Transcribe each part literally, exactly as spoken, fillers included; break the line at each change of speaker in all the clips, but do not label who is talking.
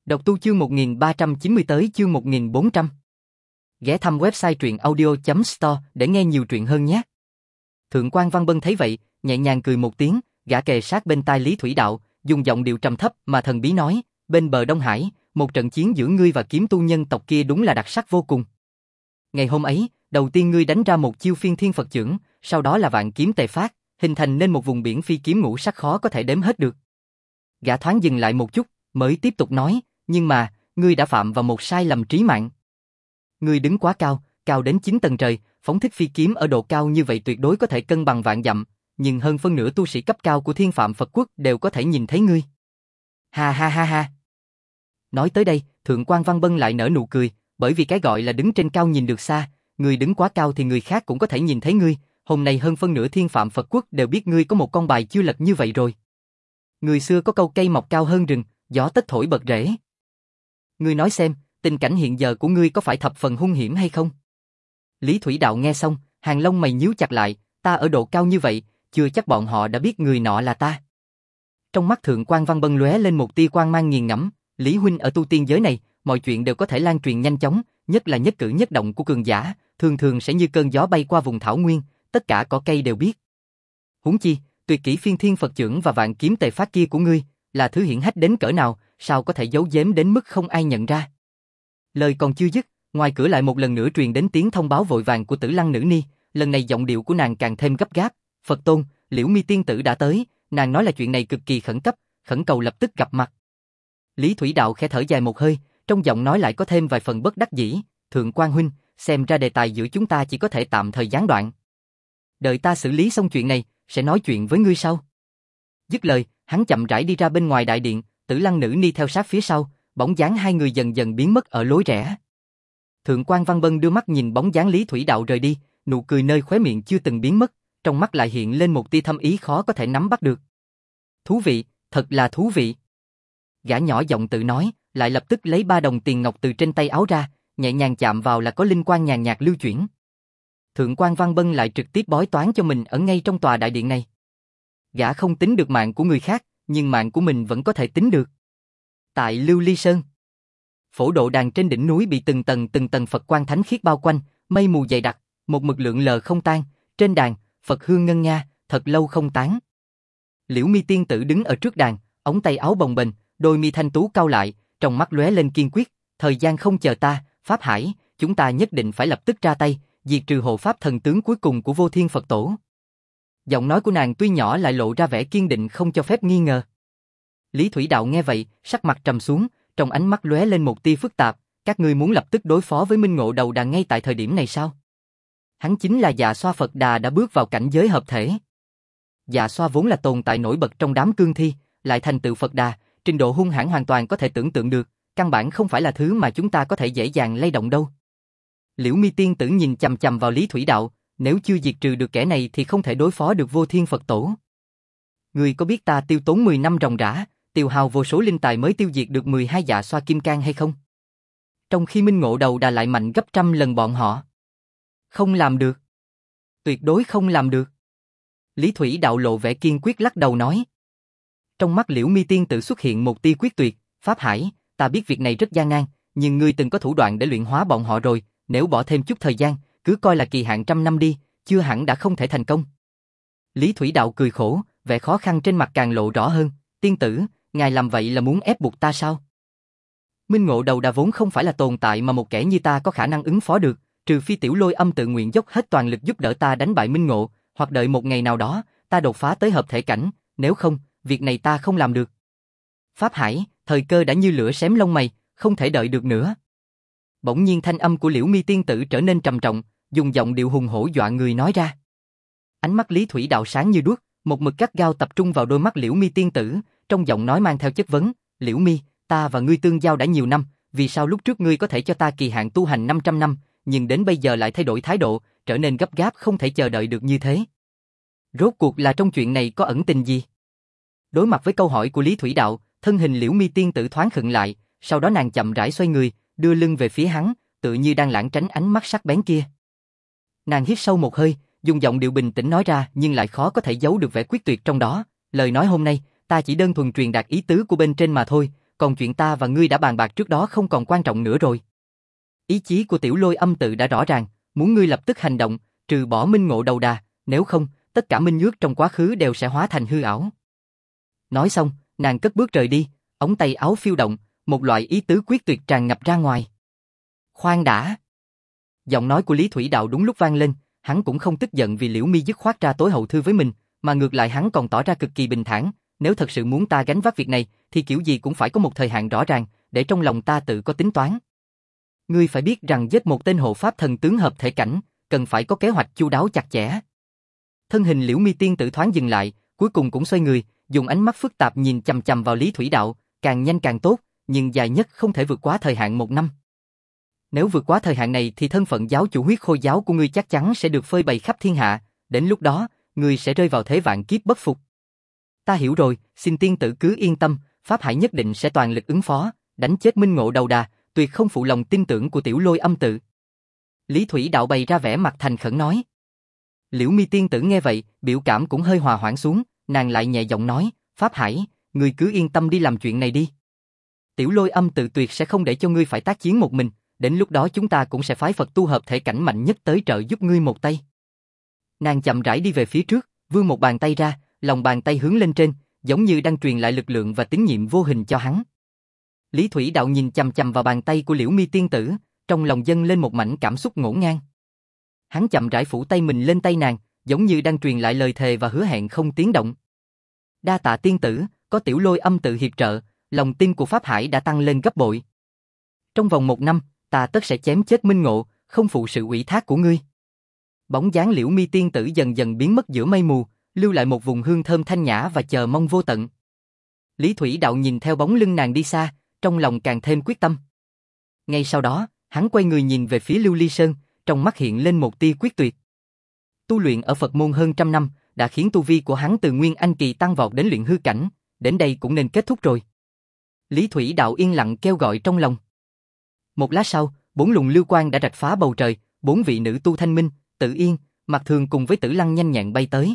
Đọc tu chương một nghìn ba trăm chín mươi tới chương một nghìn bốn trăm. Ghé thăm website truyện audio chấm store để nghe nhiều truyện hơn nhé. Thượng quan Văn Bân thấy vậy, nhẹ nhàng cười một tiếng, gã kề sát bên tai Lý Thủy Đạo, dùng giọng điệu trầm thấp mà thần bí nói, bên bờ Đông Hải, một trận chiến giữa ngươi và kiếm tu nhân tộc kia đúng là đặc sắc vô cùng. Ngày hôm ấy, đầu tiên ngươi đánh ra một chiêu phiên thiên Phật chưởng, sau đó là vạn kiếm tề phát, hình thành nên một vùng biển phi kiếm ngũ sắc khó có thể đếm hết được. Gã thoáng dừng lại một chút, mới tiếp tục nói, nhưng mà, ngươi đã phạm vào một sai lầm trí mạng. Ngươi đứng quá cao, cao đến chín tầng trời, phóng thích phi kiếm ở độ cao như vậy tuyệt đối có thể cân bằng vạn dặm, nhưng hơn phân nửa tu sĩ cấp cao của Thiên Phạm Phật Quốc đều có thể nhìn thấy ngươi. Ha ha ha ha. Nói tới đây, Thượng quan Văn Bân lại nở nụ cười, bởi vì cái gọi là đứng trên cao nhìn được xa, ngươi đứng quá cao thì người khác cũng có thể nhìn thấy ngươi, hôm nay hơn phân nửa Thiên Phạm Phật Quốc đều biết ngươi có một con bài chưa lật như vậy rồi. Người xưa có câu cây mọc cao hơn rừng, gió tất thổi bật rễ. Ngươi nói xem, tình cảnh hiện giờ của ngươi có phải thập phần hung hiểm hay không? Lý Thủy Đạo nghe xong, hàng lông mày nhíu chặt lại, ta ở độ cao như vậy, chưa chắc bọn họ đã biết người nọ là ta. Trong mắt Thượng quan Văn Bân lóe lên một tia quang mang nghiền ngẫm, Lý huynh ở tu tiên giới này, mọi chuyện đều có thể lan truyền nhanh chóng, nhất là nhất cử nhất động của cường giả, thường thường sẽ như cơn gió bay qua vùng thảo nguyên, tất cả cỏ cây đều biết. Huống chi, tuyệt kỹ phiên thiên Phật chưởng và vạn kiếm tề phát kia của ngươi, là thứ hiển hách đến cỡ nào, sao có thể giấu giếm đến mức không ai nhận ra. Lời còn chưa dứt, ngoài cửa lại một lần nữa truyền đến tiếng thông báo vội vàng của Tử Lăng Nữ Ni, lần này giọng điệu của nàng càng thêm gấp gáp, Phật Tôn, Liễu Mi tiên tử đã tới, nàng nói là chuyện này cực kỳ khẩn cấp, khẩn cầu lập tức gặp mặt. Lý Thủy Đạo khẽ thở dài một hơi, trong giọng nói lại có thêm vài phần bất đắc dĩ, Thượng quan huynh, xem ra đề tài giữa chúng ta chỉ có thể tạm thời gián đoạn. Đợi ta xử lý xong chuyện này, sẽ nói chuyện với ngươi sau. Dứt lời, hắn chậm rãi đi ra bên ngoài đại điện, Tử Lăng Nữ Ni theo sát phía sau, bóng dáng hai người dần dần biến mất ở lối rẽ. Thượng quan Văn Bân đưa mắt nhìn bóng dáng Lý Thủy Đạo rời đi, nụ cười nơi khóe miệng chưa từng biến mất, trong mắt lại hiện lên một tia thâm ý khó có thể nắm bắt được. Thú vị, thật là thú vị. Gã nhỏ giọng tự nói, lại lập tức lấy ba đồng tiền ngọc từ trên tay áo ra, nhẹ nhàng chạm vào là có linh quang nhàn nhạt lưu chuyển. Thượng quan Văn Bân lại trực tiếp bói toán cho mình ở ngay trong tòa đại điện này. Gã không tính được mạng của người khác, nhưng mạng của mình vẫn có thể tính được. Tại Lưu Ly Sơn, phổ độ đàn trên đỉnh núi bị từng tầng từng tầng Phật quang thánh khiết bao quanh, mây mù dày đặc, một mực lượn lờ không tan, trên đàn, Phật hương ngân nga, thật lâu không tán. Liễu Mi tiên tử đứng ở trước đàn, ống tay áo bồng bềnh, đôi mi thanh tú cau lại, trong mắt lóe lên kiên quyết, thời gian không chờ ta, Pháp Hải, chúng ta nhất định phải lập tức ra tay, diệt trừ hộ pháp thần tướng cuối cùng của Vô Thiên Phật Tổ. Giọng nói của nàng tuy nhỏ lại lộ ra vẻ kiên định không cho phép nghi ngờ. Lý Thủy Đạo nghe vậy, sắc mặt trầm xuống, trong ánh mắt lóe lên một tia phức tạp, các ngươi muốn lập tức đối phó với Minh Ngộ Đầu Đà ngay tại thời điểm này sao? Hắn chính là Dạ Xoa Phật Đà đã bước vào cảnh giới hợp thể. Dạ Xoa vốn là tồn tại nổi bật trong đám cương thi, lại thành tựu Phật Đà, trình độ hung hãn hoàn toàn có thể tưởng tượng được, căn bản không phải là thứ mà chúng ta có thể dễ dàng lay động đâu. Liễu Mi tiên tử nhìn chằm chằm vào Lý Thủy Đạo, nếu chưa diệt trừ được kẻ này thì không thể đối phó được Vô Thiên Phật Tổ. Ngươi có biết ta tiêu tốn mười năm ròng rã, tiêu hao vô số linh tài mới tiêu diệt được mười hai Dạ Xoa kim cang hay không? Trong khi Minh Ngộ Đầu Đà lại mạnh gấp trăm lần bọn họ. Không làm được. Tuyệt đối không làm được. Lý Thủy Đạo lộ vẻ kiên quyết lắc đầu nói. Trong mắt Liễu Mi tiên tử xuất hiện một tia quyết tuyệt, Pháp Hải, ta biết việc này rất gian nan, nhưng ngươi từng có thủ đoạn để luyện hóa bọn họ rồi, nếu bỏ thêm chút thời gian, cứ coi là kỳ hạn trăm năm đi, chưa hẳn đã không thể thành công. Lý Thủy Đạo cười khổ, vẻ khó khăn trên mặt càng lộ rõ hơn, tiên tử, ngài làm vậy là muốn ép buộc ta sao? Minh Ngộ Đầu Đà vốn không phải là tồn tại mà một kẻ như ta có khả năng ứng phó được, trừ phi Tiểu Lôi Âm tự nguyện dốc hết toàn lực giúp đỡ ta đánh bại Minh Ngộ, hoặc đợi một ngày nào đó, ta đột phá tới hợp thể cảnh, nếu không, việc này ta không làm được. Pháp Hải, thời cơ đã như lửa xém lông mày, không thể đợi được nữa. Bỗng nhiên thanh âm của Liễu Mi tiên tử trở nên trầm trọng, dùng giọng điệu hùng hổ dọa người nói ra. Ánh mắt Lý Thủy Đạo sáng như đuốc, một mực gắt gao tập trung vào đôi mắt Liễu Mi tiên tử, trong giọng nói mang theo chất vấn, Liễu Mi, ta và ngươi tương giao đã nhiều năm, vì sao lúc trước ngươi có thể cho ta kỳ hạn tu hành năm trăm năm, nhưng đến bây giờ lại thay đổi thái độ, trở nên gấp gáp không thể chờ đợi được như thế? Rốt cuộc là trong chuyện này có ẩn tình gì? Đối mặt với câu hỏi của Lý Thủy Đạo, thân hình Liễu Mi tiên tử thoáng khựng lại, sau đó nàng chậm rãi xoay người, đưa lưng về phía hắn, tự như đang lảng tránh ánh mắt sắc bén kia. Nàng hít sâu một hơi, dùng giọng điệu bình tĩnh nói ra, nhưng lại khó có thể giấu được vẻ quyết tuyệt trong đó, lời nói hôm nay, ta chỉ đơn thuần truyền đạt ý tứ của bên trên mà thôi, còn chuyện ta và ngươi đã bàn bạc trước đó không còn quan trọng nữa rồi. Ý chí của Tiểu Lôi Âm Tự đã rõ ràng, muốn ngươi lập tức hành động, trừ bỏ Minh Ngộ đầu đà, nếu không, tất cả minh ước trong quá khứ đều sẽ hóa thành hư ảo. Nói xong, nàng cất bước rời đi, ống tay áo phiêu động, một loại ý tứ quyết tuyệt tràn ngập ra ngoài. Khoan đã. Giọng nói của Lý Thủy Đạo đúng lúc vang lên, hắn cũng không tức giận vì Liễu Mi dứt khoát ra tối hậu thư với mình, mà ngược lại hắn còn tỏ ra cực kỳ bình thản, nếu thật sự muốn ta gánh vác việc này, thì kiểu gì cũng phải có một thời hạn rõ ràng, để trong lòng ta tự có tính toán. Ngươi phải biết rằng giết một tên hộ pháp thần tướng hợp thể cảnh, cần phải có kế hoạch chu đáo chặt chẽ. Thân hình Liễu Mi tiên tử thoáng dừng lại, cuối cùng cũng xoay người, dùng ánh mắt phức tạp nhìn chằm chằm vào Lý Thủy Đạo, càng nhanh càng tốt, nhưng dài nhất không thể vượt quá thời hạn một năm. Nếu vượt quá thời hạn này thì thân phận giáo chủ huyết khôi giáo của ngươi chắc chắn sẽ được phơi bày khắp thiên hạ, đến lúc đó, ngươi sẽ rơi vào thế vạn kiếp bất phục. Ta hiểu rồi, xin tiên tử cứ yên tâm, Pháp Hải nhất định sẽ toàn lực ứng phó, đánh chết Minh Ngộ đầu đà, tuyệt không phụ lòng tin tưởng của Tiểu Lôi Âm Tự. Lý Thủy Đạo bày ra vẻ mặt thành khẩn nói. Liễu Mi tiên tử nghe vậy, biểu cảm cũng hơi hòa hoãn xuống, nàng lại nhẹ giọng nói, Pháp Hải, ngươi cứ yên tâm đi làm chuyện này đi. Tiểu Lôi Âm Tự tuyệt sẽ không để cho ngươi phải tác chiến một mình, đến lúc đó chúng ta cũng sẽ phái Phật tu hợp thể cảnh mạnh nhất tới trợ giúp ngươi một tay. Nàng chậm rãi đi về phía trước, vươn một bàn tay ra, lòng bàn tay hướng lên trên, giống như đang truyền lại lực lượng và tín nhiệm vô hình cho hắn. Lý Thủy Đạo nhìn chằm chằm vào bàn tay của Liễu Mi tiên tử, trong lòng dâng lên một mảnh cảm xúc ngổn ngang. Hắn chậm rãi phủ tay mình lên tay nàng, giống như đang truyền lại lời thề và hứa hẹn không tiếng động. Đa tạ tiên tử, có Tiểu Lôi Âm Tự hiệp trợ, lòng tin của Pháp Hải đã tăng lên gấp bội. Trong vòng một năm, ta tất sẽ chém chết Minh Ngộ, không phụ sự ủy thác của ngươi. Bóng dáng Liễu Mi tiên tử dần dần biến mất giữa mây mù, lưu lại một vùng hương thơm thanh nhã và chờ mong vô tận. Lý Thủy Đạo nhìn theo bóng lưng nàng đi xa, trong lòng càng thêm quyết tâm. Ngay sau đó, hắn quay người nhìn về phía Lưu Ly Sơn, trong mắt hiện lên một tia quyết tuyệt. Tu luyện ở Phật môn hơn trăm năm, đã khiến tu vi của hắn từ Nguyên Anh kỳ tăng vọt đến luyện hư cảnh, đến đây cũng nên kết thúc rồi. Lý Thủy Đạo yên lặng kêu gọi trong lòng. Một lát sau, bốn luồng lưu quang đã rạch phá bầu trời, bốn vị nữ tu Thanh Minh, Tự Yên, Mạc Thường cùng với Tử Lăng nhanh nhẹn bay tới.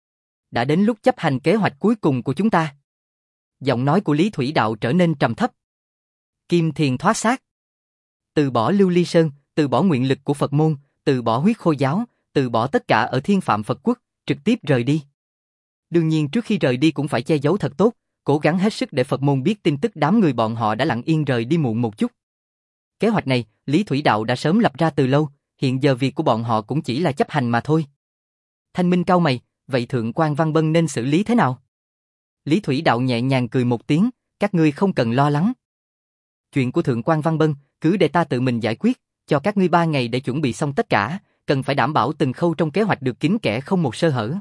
Đã đến lúc chấp hành kế hoạch cuối cùng của chúng ta. Giọng nói của Lý Thủy Đạo trở nên trầm thấp. Kim Thiền thoát xác. Từ bỏ Lưu Ly Sơn, từ bỏ nguyện lực của Phật môn, từ bỏ huyết khôi giáo, từ bỏ tất cả ở Thiên Phạm Phật Quốc, trực tiếp rời đi. Đương nhiên trước khi rời đi cũng phải che giấu thật tốt, cố gắng hết sức để Phật môn biết tin tức đám người bọn họ đã lặng yên rời đi muộn một chút. Kế hoạch này, Lý Thủy Đạo đã sớm lập ra từ lâu, hiện giờ việc của bọn họ cũng chỉ là chấp hành mà thôi. Thanh Minh cau mày, vậy Thượng quan Văn Bân nên xử lý thế nào? Lý Thủy Đạo nhẹ nhàng cười một tiếng, các ngươi không cần lo lắng. Chuyện của Thượng quan Văn Bân, cứ để ta tự mình giải quyết, cho các ngươi ba ngày để chuẩn bị xong tất cả, cần phải đảm bảo từng khâu trong kế hoạch được kín kẽ không một sơ hở.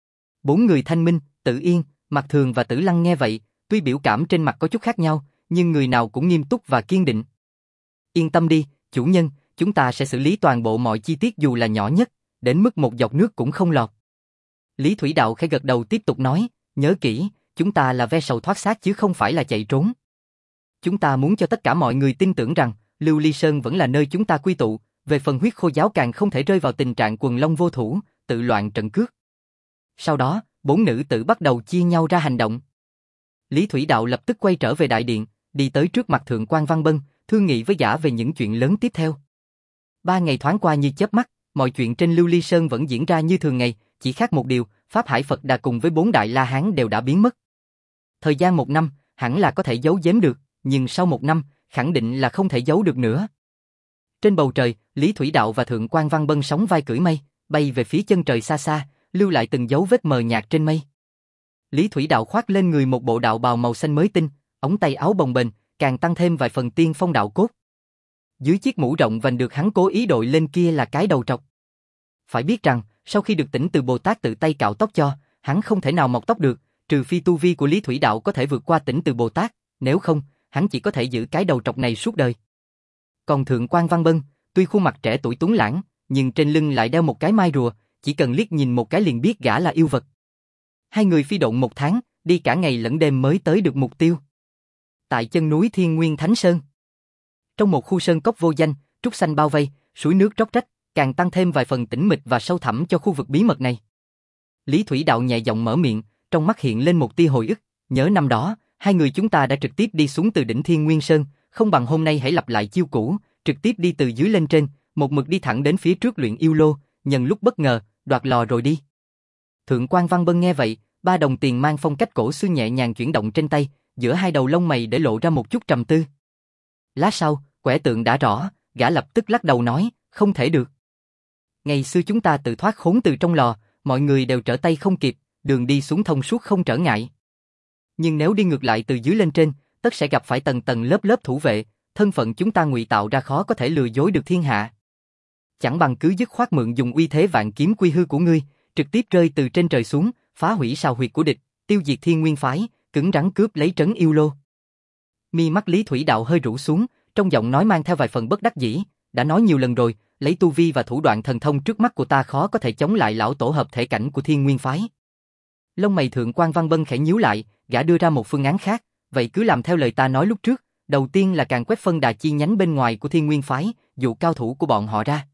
Bốn người Thanh Minh, Tự Yên, Mạc Thường và Tử Lăng nghe vậy, tuy biểu cảm trên mặt có chút khác nhau, nhưng người nào cũng nghiêm túc và kiên định. Yên tâm đi, chủ nhân, chúng ta sẽ xử lý toàn bộ mọi chi tiết dù là nhỏ nhất, đến mức một giọt nước cũng không lọt. Lý Thủy Đạo khẽ gật đầu tiếp tục nói, nhớ kỹ, chúng ta là ve sầu thoát xác chứ không phải là chạy trốn. Chúng ta muốn cho tất cả mọi người tin tưởng rằng, Lưu Ly Sơn vẫn là nơi chúng ta quy tụ, về phần huyết khôi giáo càng không thể rơi vào tình trạng quần long vô thủ, tự loạn trận cước. Sau đó, bốn nữ tử bắt đầu chia nhau ra hành động. Lý Thủy Đạo lập tức quay trở về đại điện, đi tới trước mặt Thượng quan Văn Bân, thương nghị với gã về những chuyện lớn tiếp theo. Ba ngày thoáng qua như chớp mắt, mọi chuyện trên Lưu Ly Sơn vẫn diễn ra như thường ngày, chỉ khác một điều, Pháp Hải Phật Đà cùng với bốn đại La Hán đều đã biến mất. Thời gian một năm, hẳn là có thể giấu giếm được, nhưng sau một năm, khẳng định là không thể giấu được nữa. Trên bầu trời, Lý Thủy Đạo và Thượng quan Văn Bân sóng vai cưỡi mây, bay về phía chân trời xa xa, lưu lại từng dấu vết mờ nhạt trên mây. Lý Thủy Đạo khoác lên người một bộ đạo bào màu xanh mới tinh, ống tay áo bồng bềnh, càng tăng thêm vài phần tiên phong đạo cốt. Dưới chiếc mũ rộng vành được hắn cố ý đội lên kia là cái đầu trọc. Phải biết rằng, sau khi được tỉnh từ Bồ Tát tự tay cạo tóc cho, hắn không thể nào mọc tóc được, trừ phi tu vi của Lý Thủy Đạo có thể vượt qua tỉnh từ Bồ Tát, nếu không, hắn chỉ có thể giữ cái đầu trọc này suốt đời. Còn Thượng quan Văn Bân, tuy khuôn mặt trẻ tuổi tuấn lãng, nhưng trên lưng lại đeo một cái mai rùa, chỉ cần liếc nhìn một cái liền biết gã là yêu vật. Hai người phi độn một tháng, đi cả ngày lẫn đêm mới tới được mục tiêu. Tại chân núi Thiên Nguyên Thánh Sơn. Trong một khu sơn cốc vô danh, trúc xanh bao vây, suối nước róc rách, càng tăng thêm vài phần tĩnh mịch và sâu thẳm cho khu vực bí mật này. Lý Thủy Đạo nhẹ giọng mở miệng, trong mắt hiện lên một tia hồi ức, nhớ năm đó, hai người chúng ta đã trực tiếp đi xuống từ đỉnh Thiên Nguyên Sơn, không bằng hôm nay hãy lặp lại chiêu cũ, trực tiếp đi từ dưới lên trên, một mực đi thẳng đến phía trước luyện yêu lô, nhân lúc bất ngờ, đoạt lò rồi đi. Thượng quan Văn Bân nghe vậy, ba đồng tiền mang phong cách cổ xưa nhẹ nhàng chuyển động trên tay, giữa hai đầu lông mày để lộ ra một chút trầm tư. Lát sau, quẻ tượng đã rõ, gã lập tức lắc đầu nói, không thể được. Ngày xưa chúng ta tự thoát khốn từ trong lò, mọi người đều trở tay không kịp, đường đi xuống thông suốt không trở ngại. Nhưng nếu đi ngược lại từ dưới lên trên, tất sẽ gặp phải tầng tầng lớp lớp thủ vệ, thân phận chúng ta ngụy tạo ra khó có thể lừa dối được thiên hạ. Chẳng bằng cứ dứt khoát mượn dùng uy thế vạn kiếm quy hư của ngươi, trực tiếp rơi từ trên trời xuống, phá hủy sào huyệt của địch, tiêu diệt Thiên Nguyên phái, cứng rắn cướp lấy trấn yêu lô. Mi mắt Lý Thủy Đạo hơi rũ xuống, trong giọng nói mang theo vài phần bất đắc dĩ, đã nói nhiều lần rồi, lấy tu vi và thủ đoạn thần thông trước mắt của ta khó có thể chống lại lão tổ hợp thể cảnh của Thiên Nguyên phái. Lông mày Thượng quan Văn Bân khẽ nhíu lại, gã đưa ra một phương án khác, vậy cứ làm theo lời ta nói lúc trước, đầu tiên là càng quét phân đà chi nhánh bên ngoài của Thiên Nguyên phái, dụ cao thủ của bọn họ ra.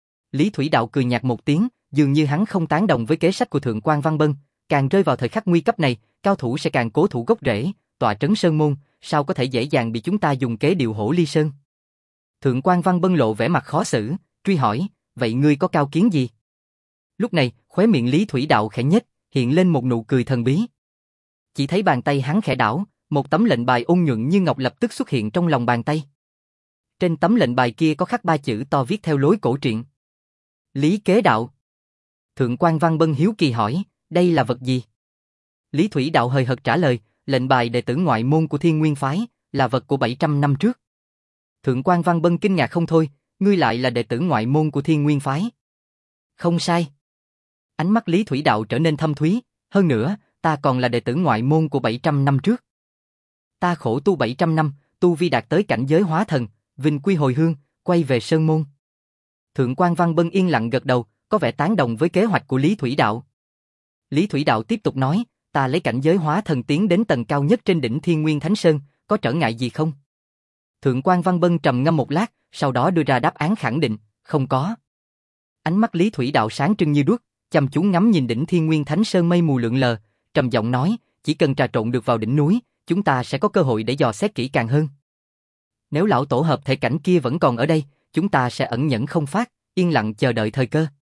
Lý Thủy Đạo cười nhạt một tiếng, dường như hắn không tán đồng với kế sách của Thượng quan Văn Bân, càng rơi vào thời khắc nguy cấp này, cao thủ sẽ càng cố thủ gốc rễ, tọa trấn sơn môn, sao có thể dễ dàng bị chúng ta dùng kế điều hổ ly sơn. Thượng quan Văn Bân lộ vẻ mặt khó xử, truy hỏi, vậy ngươi có cao kiến gì? Lúc này, khóe miệng Lý Thủy Đạo khẽ nhếch, hiện lên một nụ cười thần bí. Chỉ thấy bàn tay hắn khẽ đảo, một tấm lệnh bài ôn nhuận như ngọc lập tức xuất hiện trong lòng bàn tay. Trên tấm lệnh bài kia có khắc ba chữ to viết theo lối cổ truyện. Lý Kế Đạo. Thượng quan Văn Bân hiếu kỳ hỏi, đây là vật gì? Lý Thủy Đạo hời hợt trả lời, lệnh bài đệ tử ngoại môn của Thiên Nguyên phái, là vật của bảy trăm năm trước. Thượng quan Văn Bân kinh ngạc không thôi, ngươi lại là đệ tử ngoại môn của Thiên Nguyên phái. Không sai. Ánh mắt Lý Thủy Đạo trở nên thâm thúy, hơn nữa, ta còn là đệ tử ngoại môn của bảy trăm năm trước. Ta khổ tu bảy trăm năm, tu vi đạt tới cảnh giới hóa thần, vinh quy hồi hương, quay về sơn môn. Thượng quan Văn Bân yên lặng gật đầu, có vẻ tán đồng với kế hoạch của Lý Thủy Đạo. Lý Thủy Đạo tiếp tục nói, ta lấy cảnh giới hóa thần tiến đến tầng cao nhất trên đỉnh Thiên Nguyên Thánh Sơn, có trở ngại gì không? Thượng quan Văn Bân trầm ngâm một lát, sau đó đưa ra đáp án khẳng định, không có. Ánh mắt Lý Thủy Đạo sáng trưng như đuốc, chăm chú ngắm nhìn đỉnh Thiên Nguyên Thánh Sơn mây mù lượn lờ, trầm giọng nói, chỉ cần trà trộn được vào đỉnh núi, chúng ta sẽ có cơ hội để dò xét kỹ càng hơn. Nếu lão tổ hợp thể cảnh kia vẫn còn ở đây, chúng ta sẽ ẩn nhẫn không phát, yên lặng chờ đợi thời cơ.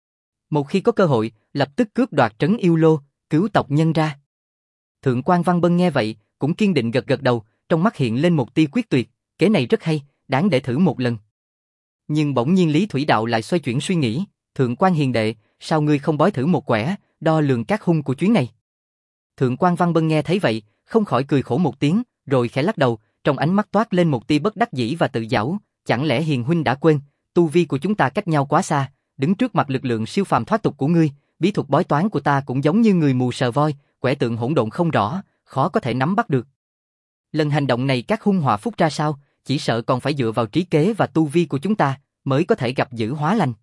Một khi có cơ hội, lập tức cướp đoạt trấn yêu lô, cứu tộc nhân ra. Thượng quan Văn Bân nghe vậy, cũng kiên định gật gật đầu, trong mắt hiện lên một tia quyết tuyệt, kế này rất hay, đáng để thử một lần. Nhưng bỗng nhiên Lý Thủy Đạo lại xoay chuyển suy nghĩ, Thượng quan hiền đệ, sao ngươi không bói thử một quẻ, đo lường các hung của chuyến này? Thượng quan Văn Bân nghe thấy vậy, không khỏi cười khổ một tiếng, rồi khẽ lắc đầu, trong ánh mắt toát lên một tia bất đắc dĩ và tự giảo, chẳng lẽ hiền huynh đã quên, tu vi của chúng ta cách nhau quá xa, đứng trước mặt lực lượng siêu phàm thoát tục của ngươi, bí thuật bói toán của ta cũng giống như người mù sờ voi, quẻ tượng hỗn độn không rõ, khó có thể nắm bắt được. Lần hành động này các hung họa phúc ra sao, chỉ sợ còn phải dựa vào trí kế và tu vi của chúng ta, mới có thể gặp dữ hóa lành.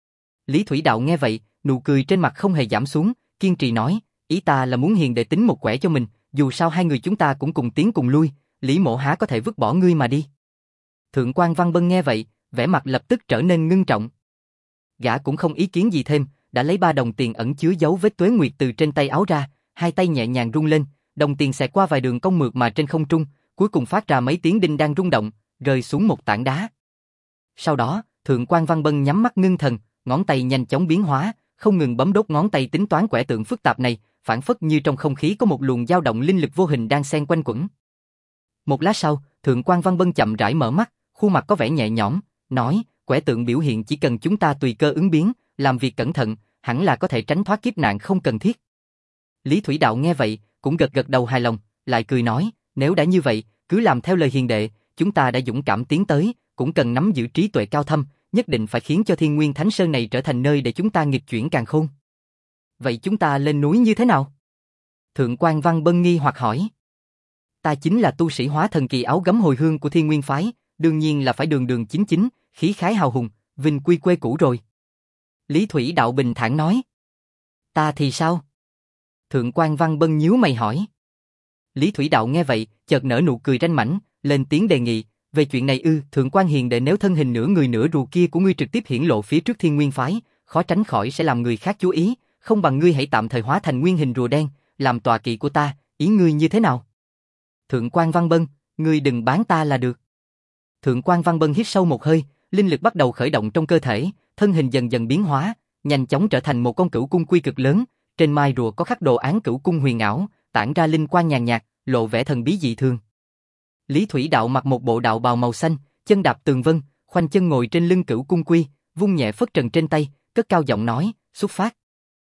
Lý Thủy Đạo nghe vậy, nụ cười trên mặt không hề giảm xuống, kiên trì nói, ý ta là muốn hiền đệ tính một quẻ cho mình, dù sao hai người chúng ta cũng cùng tiến cùng lui, Lý Mộ há có thể vứt bỏ ngươi mà đi. Thượng quan Văn Bân nghe vậy, vẻ mặt lập tức trở nên ngưng trọng. Gã cũng không ý kiến gì thêm, đã lấy ba đồng tiền ẩn chứa dấu vết tuế nguyệt từ trên tay áo ra, hai tay nhẹ nhàng rung lên, đồng tiền xẹt qua vài đường cong mượt mà trên không trung, cuối cùng phát ra mấy tiếng đinh đang rung động, rơi xuống một tảng đá. Sau đó, Thượng quan Văn Bân nhắm mắt ngưng thần, ngón tay nhanh chóng biến hóa, không ngừng bấm đốt ngón tay tính toán quẻ tượng phức tạp này, phản phất như trong không khí có một luồng dao động linh lực vô hình đang xen quanh quẩn. Một lát sau, Thượng quan Văn Bân chậm rãi mở mắt, khuôn mặt có vẻ nhẹ nhõm, nói, quẻ tượng biểu hiện chỉ cần chúng ta tùy cơ ứng biến, làm việc cẩn thận, hẳn là có thể tránh thoát kiếp nạn không cần thiết. Lý Thủy Đạo nghe vậy, cũng gật gật đầu hài lòng, lại cười nói, nếu đã như vậy, cứ làm theo lời hiền đệ, chúng ta đã dũng cảm tiến tới, cũng cần nắm giữ trí tuệ cao thâm, nhất định phải khiến cho Thiên Nguyên Thánh Sơn này trở thành nơi để chúng ta nghịch chuyển càn khôn. Vậy chúng ta lên núi như thế nào? Thượng quan Văn Bân nghi hoặc hỏi. Ta chính là tu sĩ hóa thần kỳ áo gấm hồi hương của Thiên Nguyên phái, đương nhiên là phải đường đường chính chính, khí khái hào hùng, vinh quy quê cũ rồi. Lý Thủy Đạo bình thản nói. Ta thì sao? Thượng quan Văn Bân nhíu mày hỏi. Lý Thủy Đạo nghe vậy, chợt nở nụ cười ranh mãnh, lên tiếng đề nghị, về chuyện này ư, Thượng quan hiền đệ, nếu thân hình nửa người nửa rùa kia của ngươi trực tiếp hiển lộ phía trước Thiên Nguyên phái, khó tránh khỏi sẽ làm người khác chú ý, không bằng ngươi hãy tạm thời hóa thành nguyên hình rùa đen, làm tọa kỵ của ta, ý ngươi như thế nào? Thượng quan Văn Bân, ngươi đừng bán ta là được. Thượng quan Văn Bân hít sâu một hơi, linh lực bắt đầu khởi động trong cơ thể, thân hình dần dần biến hóa, nhanh chóng trở thành một con cửu cung quy cực lớn, trên mai rùa có khắc đồ án cửu cung huyền ảo, tản ra linh quang nhàn nhạt, lộ vẻ thần bí dị thường. Lý Thủy Đạo mặc một bộ đạo bào màu xanh, chân đạp tường vân, khoanh chân ngồi trên lưng cửu cung quy, vung nhẹ phất trần trên tay, cất cao giọng nói, xuất phát.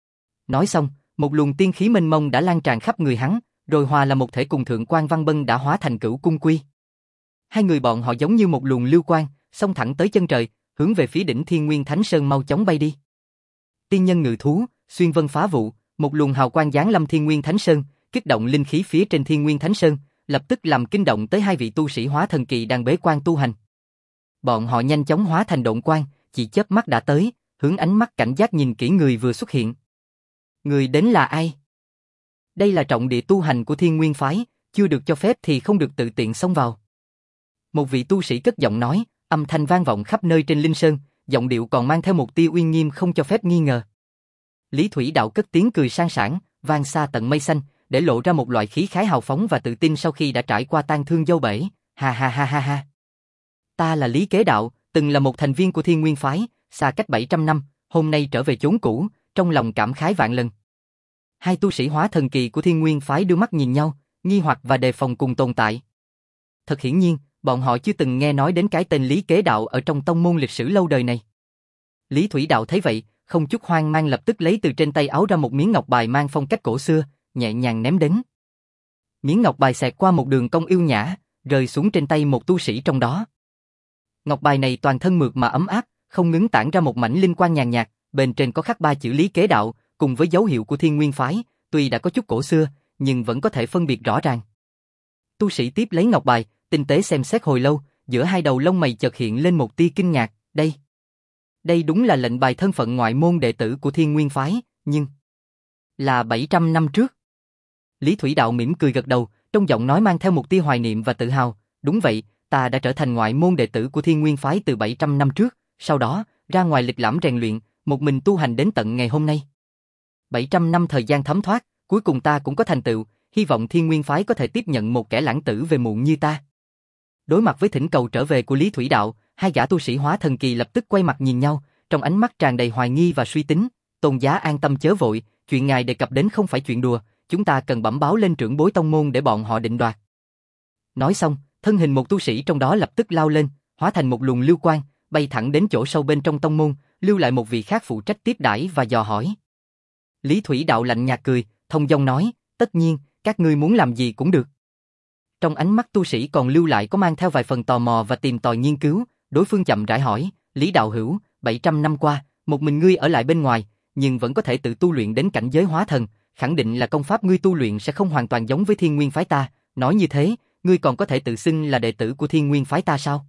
Nói xong, một luồng tiên khí mênh mông đã lan tràn khắp người hắn, rồi hòa là một thể cùng Thượng quan Văn Bân đã hóa thành cửu cung quy. Hai người bọn họ giống như một luồng lưu quang, xông thẳng tới chân trời, hướng về phía đỉnh Thiên Nguyên Thánh Sơn mau chóng bay đi. Tiên nhân ngự thú, xuyên vân phá vụ, một luồng hào quang giáng lâm Thiên Nguyên Thánh Sơn, kích động linh khí phía trên Thiên Nguyên Thánh Sơn, lập tức làm kinh động tới hai vị tu sĩ hóa thần kỳ đang bế quan tu hành. Bọn họ nhanh chóng hóa thành độn quang, chỉ chớp mắt đã tới, hướng ánh mắt cảnh giác nhìn kỹ người vừa xuất hiện. Người đến là ai? Đây là trọng địa tu hành của Thiên Nguyên phái, chưa được cho phép thì không được tự tiện xông vào. Một vị tu sĩ cất giọng nói, âm thanh vang vọng khắp nơi trên linh sơn, giọng điệu còn mang theo một tia uy nghiêm không cho phép nghi ngờ. Lý Thủy Đạo cất tiếng cười sang sảng, vang xa tận mây xanh, để lộ ra một loại khí khái hào phóng và tự tin sau khi đã trải qua tang thương dâu bể. Ha ha ha ha ha. Ta là Lý Kế Đạo, từng là một thành viên của Thiên Nguyên phái, xa cách bảy trăm năm, hôm nay trở về chốn cũ, trong lòng cảm khái vạn lần. Hai tu sĩ hóa thần kỳ của Thiên Nguyên phái đưa mắt nhìn nhau, nghi hoặc và đề phòng cùng tồn tại. Thật hiển nhiên, bọn họ chưa từng nghe nói đến cái tên Lý Kế Đạo ở trong tông môn lịch sử lâu đời này. Lý Thủy Đạo thấy vậy, không chút hoang mang lập tức lấy từ trên tay áo ra một miếng ngọc bài mang phong cách cổ xưa, nhẹ nhàng ném đến. Miếng ngọc bài xẹt qua một đường cong yêu nhã, rơi xuống trên tay một tu sĩ trong đó. Ngọc bài này toàn thân mượt mà ấm áp, không ngừng tản ra một mảnh linh quang nhàn nhạt, bên trên có khắc ba chữ Lý Kế Đạo, cùng với dấu hiệu của Thiên Nguyên phái, tuy đã có chút cổ xưa, nhưng vẫn có thể phân biệt rõ ràng. Tu sĩ tiếp lấy ngọc bài, tinh tế xem xét hồi lâu, giữa hai đầu lông mày chợt hiện lên một tia kinh ngạc, đây. Đây đúng là lệnh bài thân phận ngoại môn đệ tử của Thiên Nguyên phái, nhưng là bảy trăm năm trước. Lý Thủy Đạo mỉm cười gật đầu, trong giọng nói mang theo một tia hoài niệm và tự hào, đúng vậy, ta đã trở thành ngoại môn đệ tử của Thiên Nguyên phái từ bảy trăm năm trước, sau đó, ra ngoài lịch lãm rèn luyện, một mình tu hành đến tận ngày hôm nay. bảy trăm năm thời gian thấm thoát, cuối cùng ta cũng có thành tựu, hy vọng Thiên Nguyên phái có thể tiếp nhận một kẻ lãng tử về muộn như ta. Đối mặt với thỉnh cầu trở về của Lý Thủy Đạo, hai gã tu sĩ hóa thần kỳ lập tức quay mặt nhìn nhau, trong ánh mắt tràn đầy hoài nghi và suy tính. Tôn giá an tâm chớ vội, chuyện ngài đề cập đến không phải chuyện đùa, chúng ta cần bẩm báo lên trưởng bối tông môn để bọn họ định đoạt. Nói xong, thân hình một tu sĩ trong đó lập tức lao lên, hóa thành một luồng lưu quang, bay thẳng đến chỗ sâu bên trong tông môn, lưu lại một vị khác phụ trách tiếp đãi và dò hỏi. Lý Thủy Đạo lạnh nhạt cười, thông dong nói, tất nhiên, các ngươi muốn làm gì cũng được. Trong ánh mắt tu sĩ còn lưu lại có mang theo vài phần tò mò và tìm tòi nghiên cứu, đối phương chậm rãi hỏi, Lý Đạo hữu, bảy trăm năm qua, một mình ngươi ở lại bên ngoài, nhưng vẫn có thể tự tu luyện đến cảnh giới hóa thần, khẳng định là công pháp ngươi tu luyện sẽ không hoàn toàn giống với Thiên Nguyên phái ta, nói như thế, ngươi còn có thể tự xưng là đệ tử của Thiên Nguyên phái ta sao?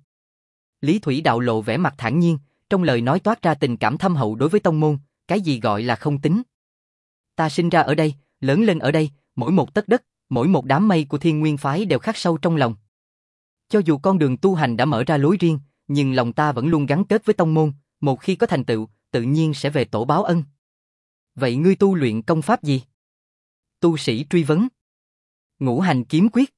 Lý Thủy Đạo lộ vẻ mặt thản nhiên, trong lời nói toát ra tình cảm thâm hậu đối với tông môn, cái gì gọi là không tính. Ta sinh ra ở đây, lớn lên ở đây, mỗi một tấc đất, mỗi một đám mây của Thiên Nguyên phái đều khắc sâu trong lòng. Cho dù con đường tu hành đã mở ra lối riêng, nhưng lòng ta vẫn luôn gắn kết với tông môn, một khi có thành tựu, tự nhiên sẽ về tổ báo ân. Vậy ngươi tu luyện công pháp gì? Tu sĩ truy vấn. Ngũ hành kiếm quyết.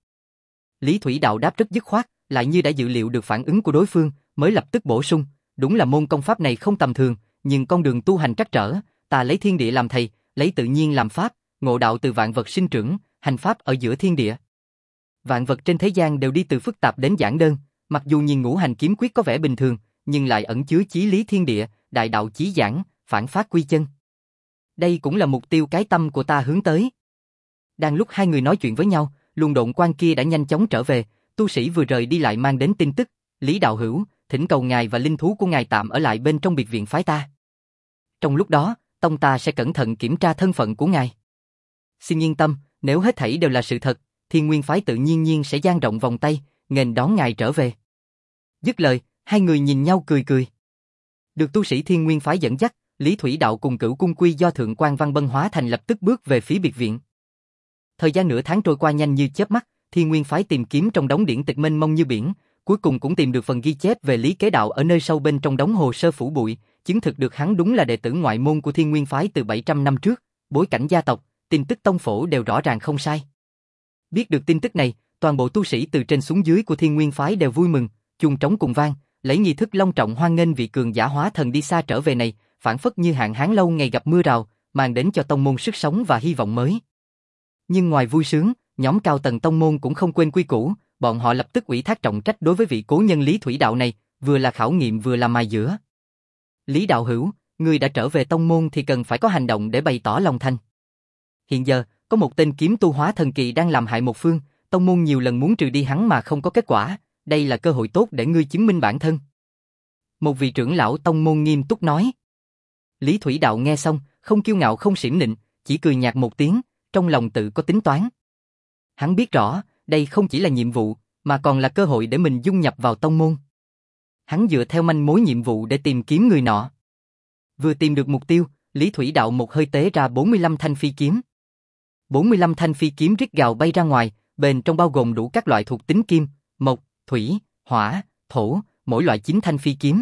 Lý Thủy Đạo đáp rất dứt khoát, lại như đã dự liệu được phản ứng của đối phương, mới lập tức bổ sung, đúng là môn công pháp này không tầm thường, nhưng con đường tu hành trắc trở, ta lấy thiên địa làm thầy, lấy tự nhiên làm pháp, ngộ đạo từ vạn vật sinh trưởng, hành pháp ở giữa thiên địa. Vạn vật trên thế gian đều đi từ phức tạp đến giản đơn, mặc dù nhìn ngũ hành kiếm quyết có vẻ bình thường, nhưng lại ẩn chứa chí lý thiên địa, đại đạo chí giảng, phản phát quy chân. Đây cũng là mục tiêu cái tâm của ta hướng tới. Đang lúc hai người nói chuyện với nhau, luồng độn quang kia đã nhanh chóng trở về, tu sĩ vừa rời đi lại mang đến tin tức, Lý Đạo hữu, thỉnh cầu ngài và linh thú của ngài tạm ở lại bên trong biệt viện phái ta. Trong lúc đó, tông ta sẽ cẩn thận kiểm tra thân phận của ngài. Xin yên tâm, nếu hết thảy đều là sự thật, Thiên Nguyên phái tự nhiên nhiên sẽ dang rộng vòng tay, nghênh đón ngài trở về. Dứt lời, hai người nhìn nhau cười cười. Được tu sĩ Thiên Nguyên phái dẫn dắt, Lý Thủy Đạo cùng Cửu Cung Quy do Thượng quan Văn Bân hóa thành lập tức bước về phía biệt viện. Thời gian nửa tháng trôi qua nhanh như chớp mắt, Thiên Nguyên phái tìm kiếm trong đống điển tịch mênh mông như biển, cuối cùng cũng tìm được phần ghi chép về Lý Kế Đạo ở nơi sâu bên trong đống hồ sơ phủ bụi, chứng thực được hắn đúng là đệ tử ngoại môn của Thiên Nguyên phái từ bảy trăm năm trước, bối cảnh gia tộc, tin tức tông phổ đều rõ ràng không sai. Biết được tin tức này, toàn bộ tu sĩ từ trên xuống dưới của Thiên Nguyên phái đều vui mừng, chuông trống cùng vang, lấy nghi thức long trọng hoan nghênh vị cường giả hóa thần đi xa trở về này, phản phất như hạn hán lâu ngày gặp mưa rào, mang đến cho tông môn sức sống và hy vọng mới. Nhưng ngoài vui sướng, nhóm cao tầng tông môn cũng không quên quy củ, bọn họ lập tức ủy thác trọng trách đối với vị cố nhân Lý Thủy Đạo này, vừa là khảo nghiệm vừa là mài giũa. Lý đạo hữu, người đã trở về tông môn thì cần phải có hành động để bày tỏ lòng thành. Hiện giờ, có một tên kiếm tu hóa thần kỳ đang làm hại một phương, tông môn nhiều lần muốn trừ đi hắn mà không có kết quả, đây là cơ hội tốt để ngươi chứng minh bản thân. Một vị trưởng lão tông môn nghiêm túc nói. Lý Thủy Đạo nghe xong, không kiêu ngạo không xiểm nịnh, chỉ cười nhạt một tiếng, trong lòng tự có tính toán. Hắn biết rõ, đây không chỉ là nhiệm vụ, mà còn là cơ hội để mình dung nhập vào tông môn. Hắn dựa theo manh mối nhiệm vụ để tìm kiếm người nọ. Vừa tìm được mục tiêu, Lý Thủy Đạo một hơi tế ra bốn mươi lăm thanh phi kiếm. bốn mươi lăm thanh phi kiếm rít gào bay ra ngoài, bên trong bao gồm đủ các loại thuộc tính kim, mộc, thủy, hỏa, thổ, mỗi loại chín thanh phi kiếm.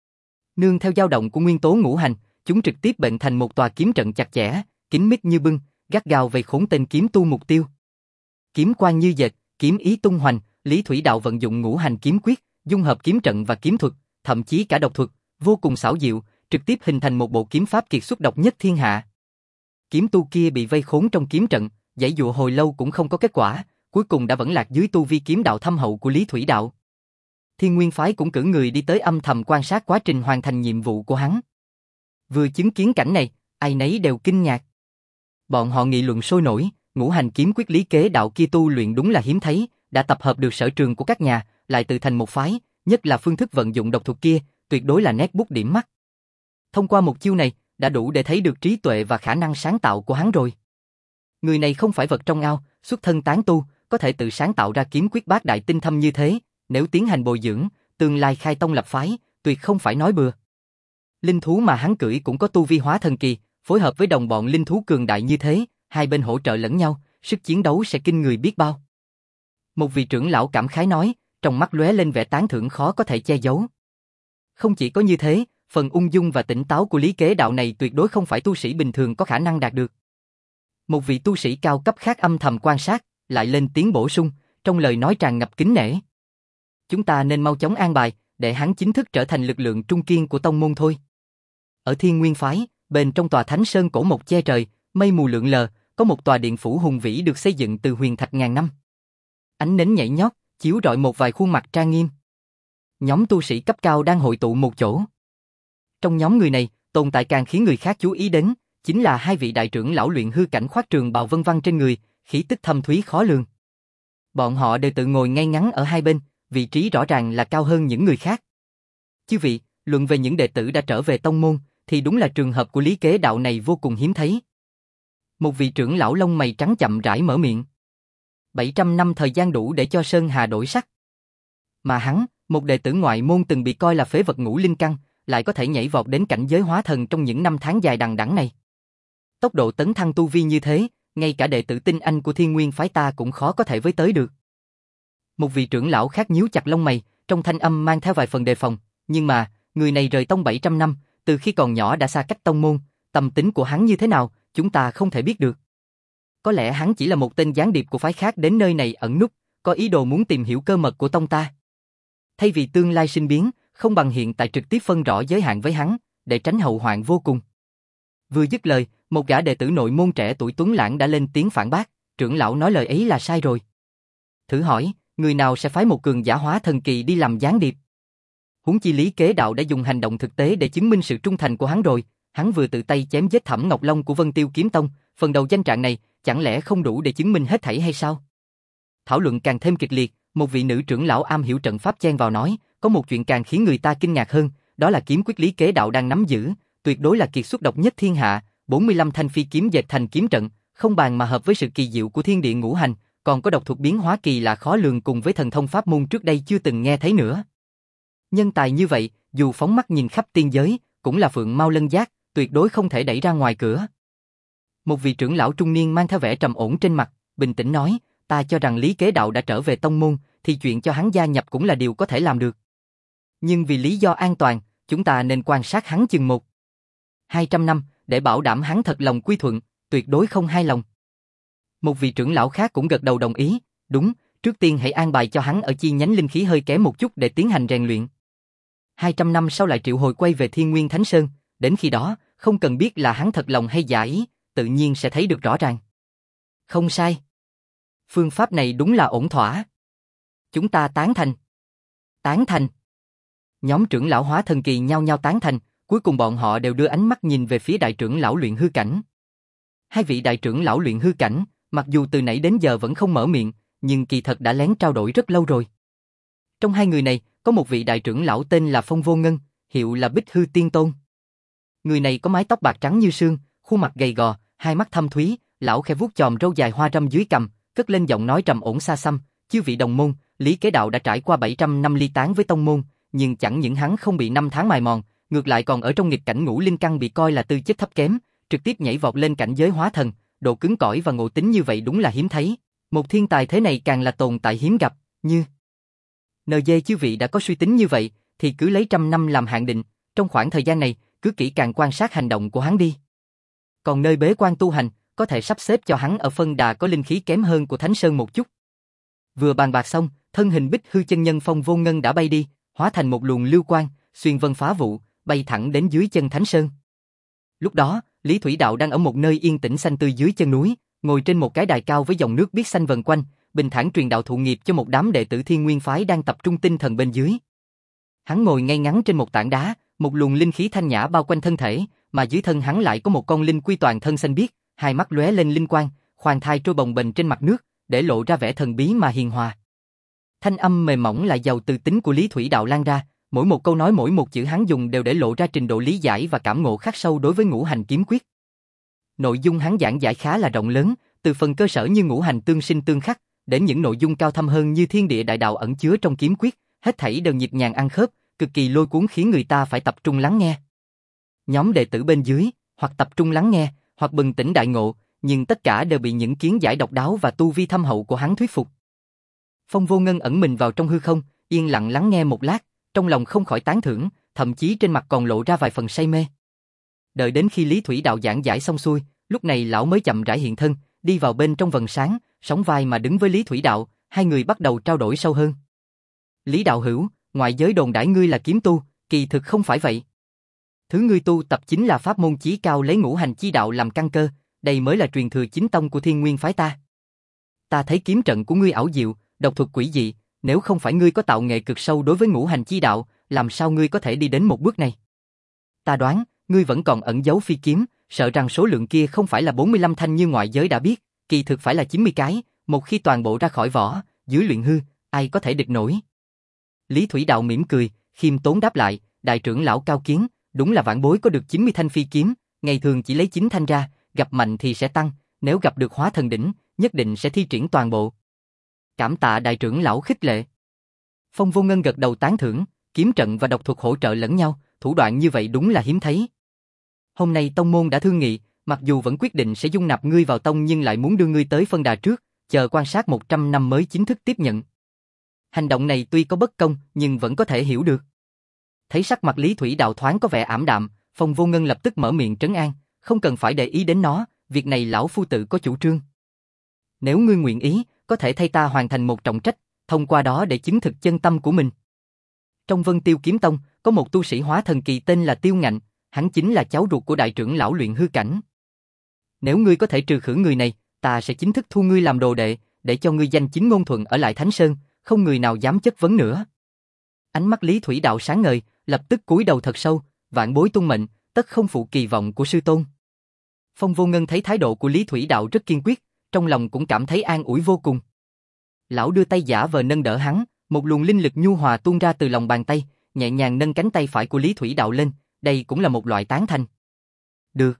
Nương theo dao động của nguyên tố ngũ hành, chúng trực tiếp bệnh thành một tòa kiếm trận chặt chẽ, kín mít như bưng, gắt gao vây khốn tên kiếm tu mục tiêu. Kiếm quang như dệt, kiếm ý tung hoành, Lý Thủy Đạo vận dụng ngũ hành kiếm quyết, dung hợp kiếm trận và kiếm thuật, thậm chí cả độc thuật, vô cùng xảo diệu, trực tiếp hình thành một bộ kiếm pháp kiệt xuất độc nhất thiên hạ. Kiếm tu kia bị vây khốn trong kiếm trận, giãy dụa hồi lâu cũng không có kết quả, cuối cùng đã vẫn lạc dưới tu vi kiếm đạo thâm hậu của Lý Thủy Đạo. Thiên Nguyên phái cũng cử người đi tới âm thầm quan sát quá trình hoàn thành nhiệm vụ của hắn. Vừa chứng kiến cảnh này, ai nấy đều kinh ngạc. Bọn họ nghị luận sôi nổi, ngũ hành kiếm quyết lý kế đạo kia tu luyện đúng là hiếm thấy, đã tập hợp được sở trường của các nhà, lại tự thành một phái, nhất là phương thức vận dụng độc thuật kia, tuyệt đối là nét bút điểm mắt. Thông qua một chiêu này, đã đủ để thấy được trí tuệ và khả năng sáng tạo của hắn rồi. Người này không phải vật trong ao, xuất thân tán tu, có thể tự sáng tạo ra kiếm quyết bát đại tinh thâm như thế, nếu tiến hành bồi dưỡng, tương lai khai tông lập phái, tuyệt không phải nói bừa. Linh thú mà hắn cưỡi cũng có tu vi hóa thần kỳ, phối hợp với đồng bọn linh thú cường đại như thế, hai bên hỗ trợ lẫn nhau, sức chiến đấu sẽ kinh người biết bao. Một vị trưởng lão cảm khái nói, trong mắt lóe lên vẻ tán thưởng khó có thể che giấu. Không chỉ có như thế, phần ung dung và tỉnh táo của Lý Kế Đạo này tuyệt đối không phải tu sĩ bình thường có khả năng đạt được. Một vị tu sĩ cao cấp khác âm thầm quan sát, lại lên tiếng bổ sung, trong lời nói tràn ngập kính nể. Chúng ta nên mau chóng an bài, để hắn chính thức trở thành lực lượng trung kiên của tông môn thôi. Ở Thiên Nguyên phái, bên trong tòa Thánh Sơn cổ mộc che trời, mây mù lượn lờ, có một tòa điện phủ hùng vĩ được xây dựng từ huyền thạch ngàn năm. Ánh nến nhảy nhót, chiếu rọi một vài khuôn mặt trang nghiêm. Nhóm tu sĩ cấp cao đang hội tụ một chỗ. Trong nhóm người này, tồn tại càng khiến người khác chú ý đến, chính là hai vị đại trưởng lão luyện hư cảnh khoác trường bào vân vân trên người, khí tức thâm thúy khó lường. Bọn họ đều tự ngồi ngay ngắn ở hai bên, vị trí rõ ràng là cao hơn những người khác. Chư vị, luận về những đệ tử đã trở về tông môn, thì đúng là trường hợp của Lý Kế Đạo này vô cùng hiếm thấy. Một vị trưởng lão lông mày trắng chậm rãi mở miệng. bảy trăm năm thời gian đủ để cho Sơn Hà đổi sắc. Mà hắn, một đệ tử ngoại môn từng bị coi là phế vật ngũ linh căn, lại có thể nhảy vọt đến cảnh giới hóa thần trong những năm tháng dài đằng đẵng này. Tốc độ tấn thăng tu vi như thế, ngay cả đệ tử tinh anh của Thiên Nguyên phái ta cũng khó có thể với tới được. Một vị trưởng lão khác nhíu chặt lông mày, trong thanh âm mang theo vài phần đề phòng, nhưng mà, người này rời tông bảy trăm năm, từ khi còn nhỏ đã xa cách tông môn, tâm tính của hắn như thế nào, chúng ta không thể biết được. Có lẽ hắn chỉ là một tên gián điệp của phái khác đến nơi này ẩn núp, có ý đồ muốn tìm hiểu cơ mật của tông ta. Thay vì tương lai sinh biến, không bằng hiện tại trực tiếp phân rõ giới hạn với hắn, để tránh hậu hoạn vô cùng. Vừa dứt lời, một gã đệ tử nội môn trẻ tuổi tuấn lãng đã lên tiếng phản bác, trưởng lão nói lời ấy là sai rồi. Thử hỏi, người nào sẽ phái một cường giả hóa thần kỳ đi làm gián điệp? Huống chi Lý Kế Đạo đã dùng hành động thực tế để chứng minh sự trung thành của hắn rồi, hắn vừa tự tay chém giết Thẩm Ngọc Long của Vân Tiêu Kiếm Tông, phần đầu danh trạng này, chẳng lẽ không đủ để chứng minh hết thảy hay sao? Thảo luận càng thêm kịch liệt, một vị nữ trưởng lão am hiểu trận pháp chen vào nói, có một chuyện càng khiến người ta kinh ngạc hơn, đó là kiếm quyết Lý Kế Đạo đang nắm giữ, tuyệt đối là kiệt xuất độc nhất thiên hạ, bốn mươi lăm thanh phi kiếm dệt thành kiếm trận, không bàn mà hợp với sự kỳ diệu của thiên địa ngũ hành, còn có độc thuật biến hóa kỳ lạ khó lường cùng với thần thông pháp môn trước đây chưa từng nghe thấy nữa. Nhân tài như vậy, dù phóng mắt nhìn khắp tiên giới, cũng là phượng mau lân giác, tuyệt đối không thể đẩy ra ngoài cửa. Một vị trưởng lão trung niên mang theo vẻ trầm ổn trên mặt, bình tĩnh nói, ta cho rằng Lý Kế Đạo đã trở về tông môn, thì chuyện cho hắn gia nhập cũng là điều có thể làm được. Nhưng vì lý do an toàn, chúng ta nên quan sát hắn chừng một hai trăm năm, để bảo đảm hắn thật lòng quy thuận, tuyệt đối không hai lòng. Một vị trưởng lão khác cũng gật đầu đồng ý, đúng, Trước tiên hãy an bài cho hắn ở chi nhánh linh khí hơi kém một chút để tiến hành rèn luyện. hai trăm năm sau lại triệu hồi quay về Thiên Nguyên Thánh Sơn, đến khi đó, không cần biết là hắn thật lòng hay giả ý, tự nhiên sẽ thấy được rõ ràng. Không sai. Phương pháp này đúng là ổn thỏa. Chúng ta tán thành. Tán thành. Nhóm trưởng lão hóa thần kỳ nhao nhao tán thành, cuối cùng bọn họ đều đưa ánh mắt nhìn về phía đại trưởng lão luyện hư cảnh. Hai vị đại trưởng lão luyện hư cảnh, mặc dù từ nãy đến giờ vẫn không mở miệng, nhưng kỳ thật đã lén trao đổi rất lâu rồi. Trong hai người này, có một vị đại trưởng lão tên là Phong Vô Ngân, hiệu là Bích Hư Tiên Tôn. Người này có mái tóc bạc trắng như sương, khuôn mặt gầy gò, hai mắt thâm thúy, lão khẽ vuốt chòm râu dài hoa râm dưới cằm, cất lên giọng nói trầm ổn xa xăm, "Chư vị đồng môn, Lý Kế Đạo đã trải qua bảy trăm năm ly tán với tông môn, nhưng chẳng những hắn không bị năm tháng mài mòn, ngược lại còn ở trong nghịch cảnh ngũ linh căn bị coi là tư chất thấp kém, trực tiếp nhảy vọt lên cảnh giới hóa thần, độ cứng cỏi và ngộ tính như vậy đúng là hiếm thấy. Một thiên tài thế này càng là tồn tại hiếm gặp, như en giê chư vị đã có suy tính như vậy, thì cứ lấy trăm năm làm hạn định, trong khoảng thời gian này, cứ kỹ càng quan sát hành động của hắn đi. Còn nơi bế quan tu hành, có thể sắp xếp cho hắn ở phân đà có linh khí kém hơn của Thánh Sơn một chút." Vừa bàn bạc xong, thân hình Bích Hư chân nhân Phong Vô Ngân đã bay đi, hóa thành một luồng lưu quang, xuyên vân phá vụ, bay thẳng đến dưới chân Thánh Sơn. Lúc đó, Lý Thủy Đạo đang ở một nơi yên tĩnh xanh tươi dưới chân núi, ngồi trên một cái đài cao với dòng nước biếc xanh vần quanh, bình thản truyền đạo thụ nghiệp cho một đám đệ tử Thiên Nguyên phái đang tập trung tinh thần bên dưới. Hắn ngồi ngay ngắn trên một tảng đá, một luồng linh khí thanh nhã bao quanh thân thể, mà dưới thân hắn lại có một con linh quy toàn thân xanh biếc, hai mắt lóe lên linh quang, khoan thai trôi bồng bềnh trên mặt nước, để lộ ra vẻ thần bí mà hiền hòa. Thanh âm mềm mỏng lại giàu từ tính của Lý Thủy Đạo lan ra, mỗi một câu nói mỗi một chữ hắn dùng đều để lộ ra trình độ lý giải và cảm ngộ khắc sâu đối với ngũ hành kiếm quyết. Nội dung hắn giảng giải khá là rộng lớn, từ phần cơ sở như ngũ hành tương sinh tương khắc, đến những nội dung cao thâm hơn như thiên địa đại đạo ẩn chứa trong kiếm quyết, hết thảy đều nhịp nhàng ăn khớp, cực kỳ lôi cuốn khiến người ta phải tập trung lắng nghe. Nhóm đệ tử bên dưới, hoặc tập trung lắng nghe, hoặc bừng tỉnh đại ngộ, nhưng tất cả đều bị những kiến giải độc đáo và tu vi thâm hậu của hắn thuyết phục. Phong Vô Ngân ẩn mình vào trong hư không, yên lặng lắng nghe một lát, trong lòng không khỏi tán thưởng, thậm chí trên mặt còn lộ ra vài phần say mê. Đợi đến khi Lý Thủy Đạo giảng giải xong xuôi, lúc này lão mới chậm rãi hiện thân, đi vào bên trong vầng sáng, sóng vai mà đứng với Lý Thủy Đạo, hai người bắt đầu trao đổi sâu hơn. "Lý đạo hữu, ngoại giới đồn đãi ngươi là kiếm tu, kỳ thực không phải vậy. Thứ ngươi tu tập chính là pháp môn chí cao lấy ngũ hành chi đạo làm căn cơ, đây mới là truyền thừa chính tông của Thiên Nguyên phái ta. Ta thấy kiếm trận của ngươi ảo diệu, độc thuật quỷ dị, nếu không phải ngươi có tạo nghệ cực sâu đối với ngũ hành chi đạo, làm sao ngươi có thể đi đến một bước này? Ta đoán, ngươi vẫn còn ẩn giấu phi kiếm, sợ rằng số lượng kia không phải là bốn mươi lăm thanh như ngoại giới đã biết, kỳ thực phải là chín mươi cái, một khi toàn bộ ra khỏi vỏ, dưới luyện hư, ai có thể địch nổi?" Lý Thủy Đạo mỉm cười, khiêm tốn đáp lại, "Đại trưởng lão cao kiến, đúng là vãn bối có được chín mươi thanh phi kiếm, ngày thường chỉ lấy chín thanh ra, gặp mạnh thì sẽ tăng, nếu gặp được hóa thần đỉnh, nhất định sẽ thi triển toàn bộ." "Cảm tạ đại trưởng lão khích lệ." Phong Vô Ngân gật đầu tán thưởng, kiếm trận và độc thuật hỗ trợ lẫn nhau, thủ đoạn như vậy đúng là hiếm thấy. "Hôm nay tông môn đã thương nghị, mặc dù vẫn quyết định sẽ dung nạp ngươi vào tông nhưng lại muốn đưa ngươi tới phân đà trước, chờ quan sát một trăm năm mới chính thức tiếp nhận. Hành động này tuy có bất công, nhưng vẫn có thể hiểu được." Thấy sắc mặt Lý Thủy Đạo thoáng có vẻ ảm đạm, Phong Vô Ngân lập tức mở miệng trấn an, "Không cần phải để ý đến nó, việc này lão phu tự có chủ trương. Nếu ngươi nguyện ý, có thể thay ta hoàn thành một trọng trách, thông qua đó để chứng thực chân tâm của mình." Trong Vân Tiêu Kiếm Tông, có một tu sĩ hóa thần kỳ tên là Tiêu Ngạnh, hắn chính là cháu ruột của đại trưởng lão luyện hư cảnh. "Nếu ngươi có thể trừ khử người này, ta sẽ chính thức thu ngươi làm đồ đệ, để cho ngươi danh chính ngôn thuận ở lại Thánh Sơn, không người nào dám chất vấn nữa." Ánh mắt Lý Thủy Đạo sáng ngời, lập tức cúi đầu thật sâu, "Vạn bối tuân mệnh, tất không phụ kỳ vọng của sư tôn." Phong Vô Ngân thấy thái độ của Lý Thủy Đạo rất kiên quyết, trong lòng cũng cảm thấy an ủi vô cùng. Lão đưa tay giả vờ nâng đỡ hắn, một luồng linh lực nhu hòa tuôn ra từ lòng bàn tay, nhẹ nhàng nâng cánh tay phải của Lý Thủy Đạo lên, đây cũng là một loại tán thành. "Được.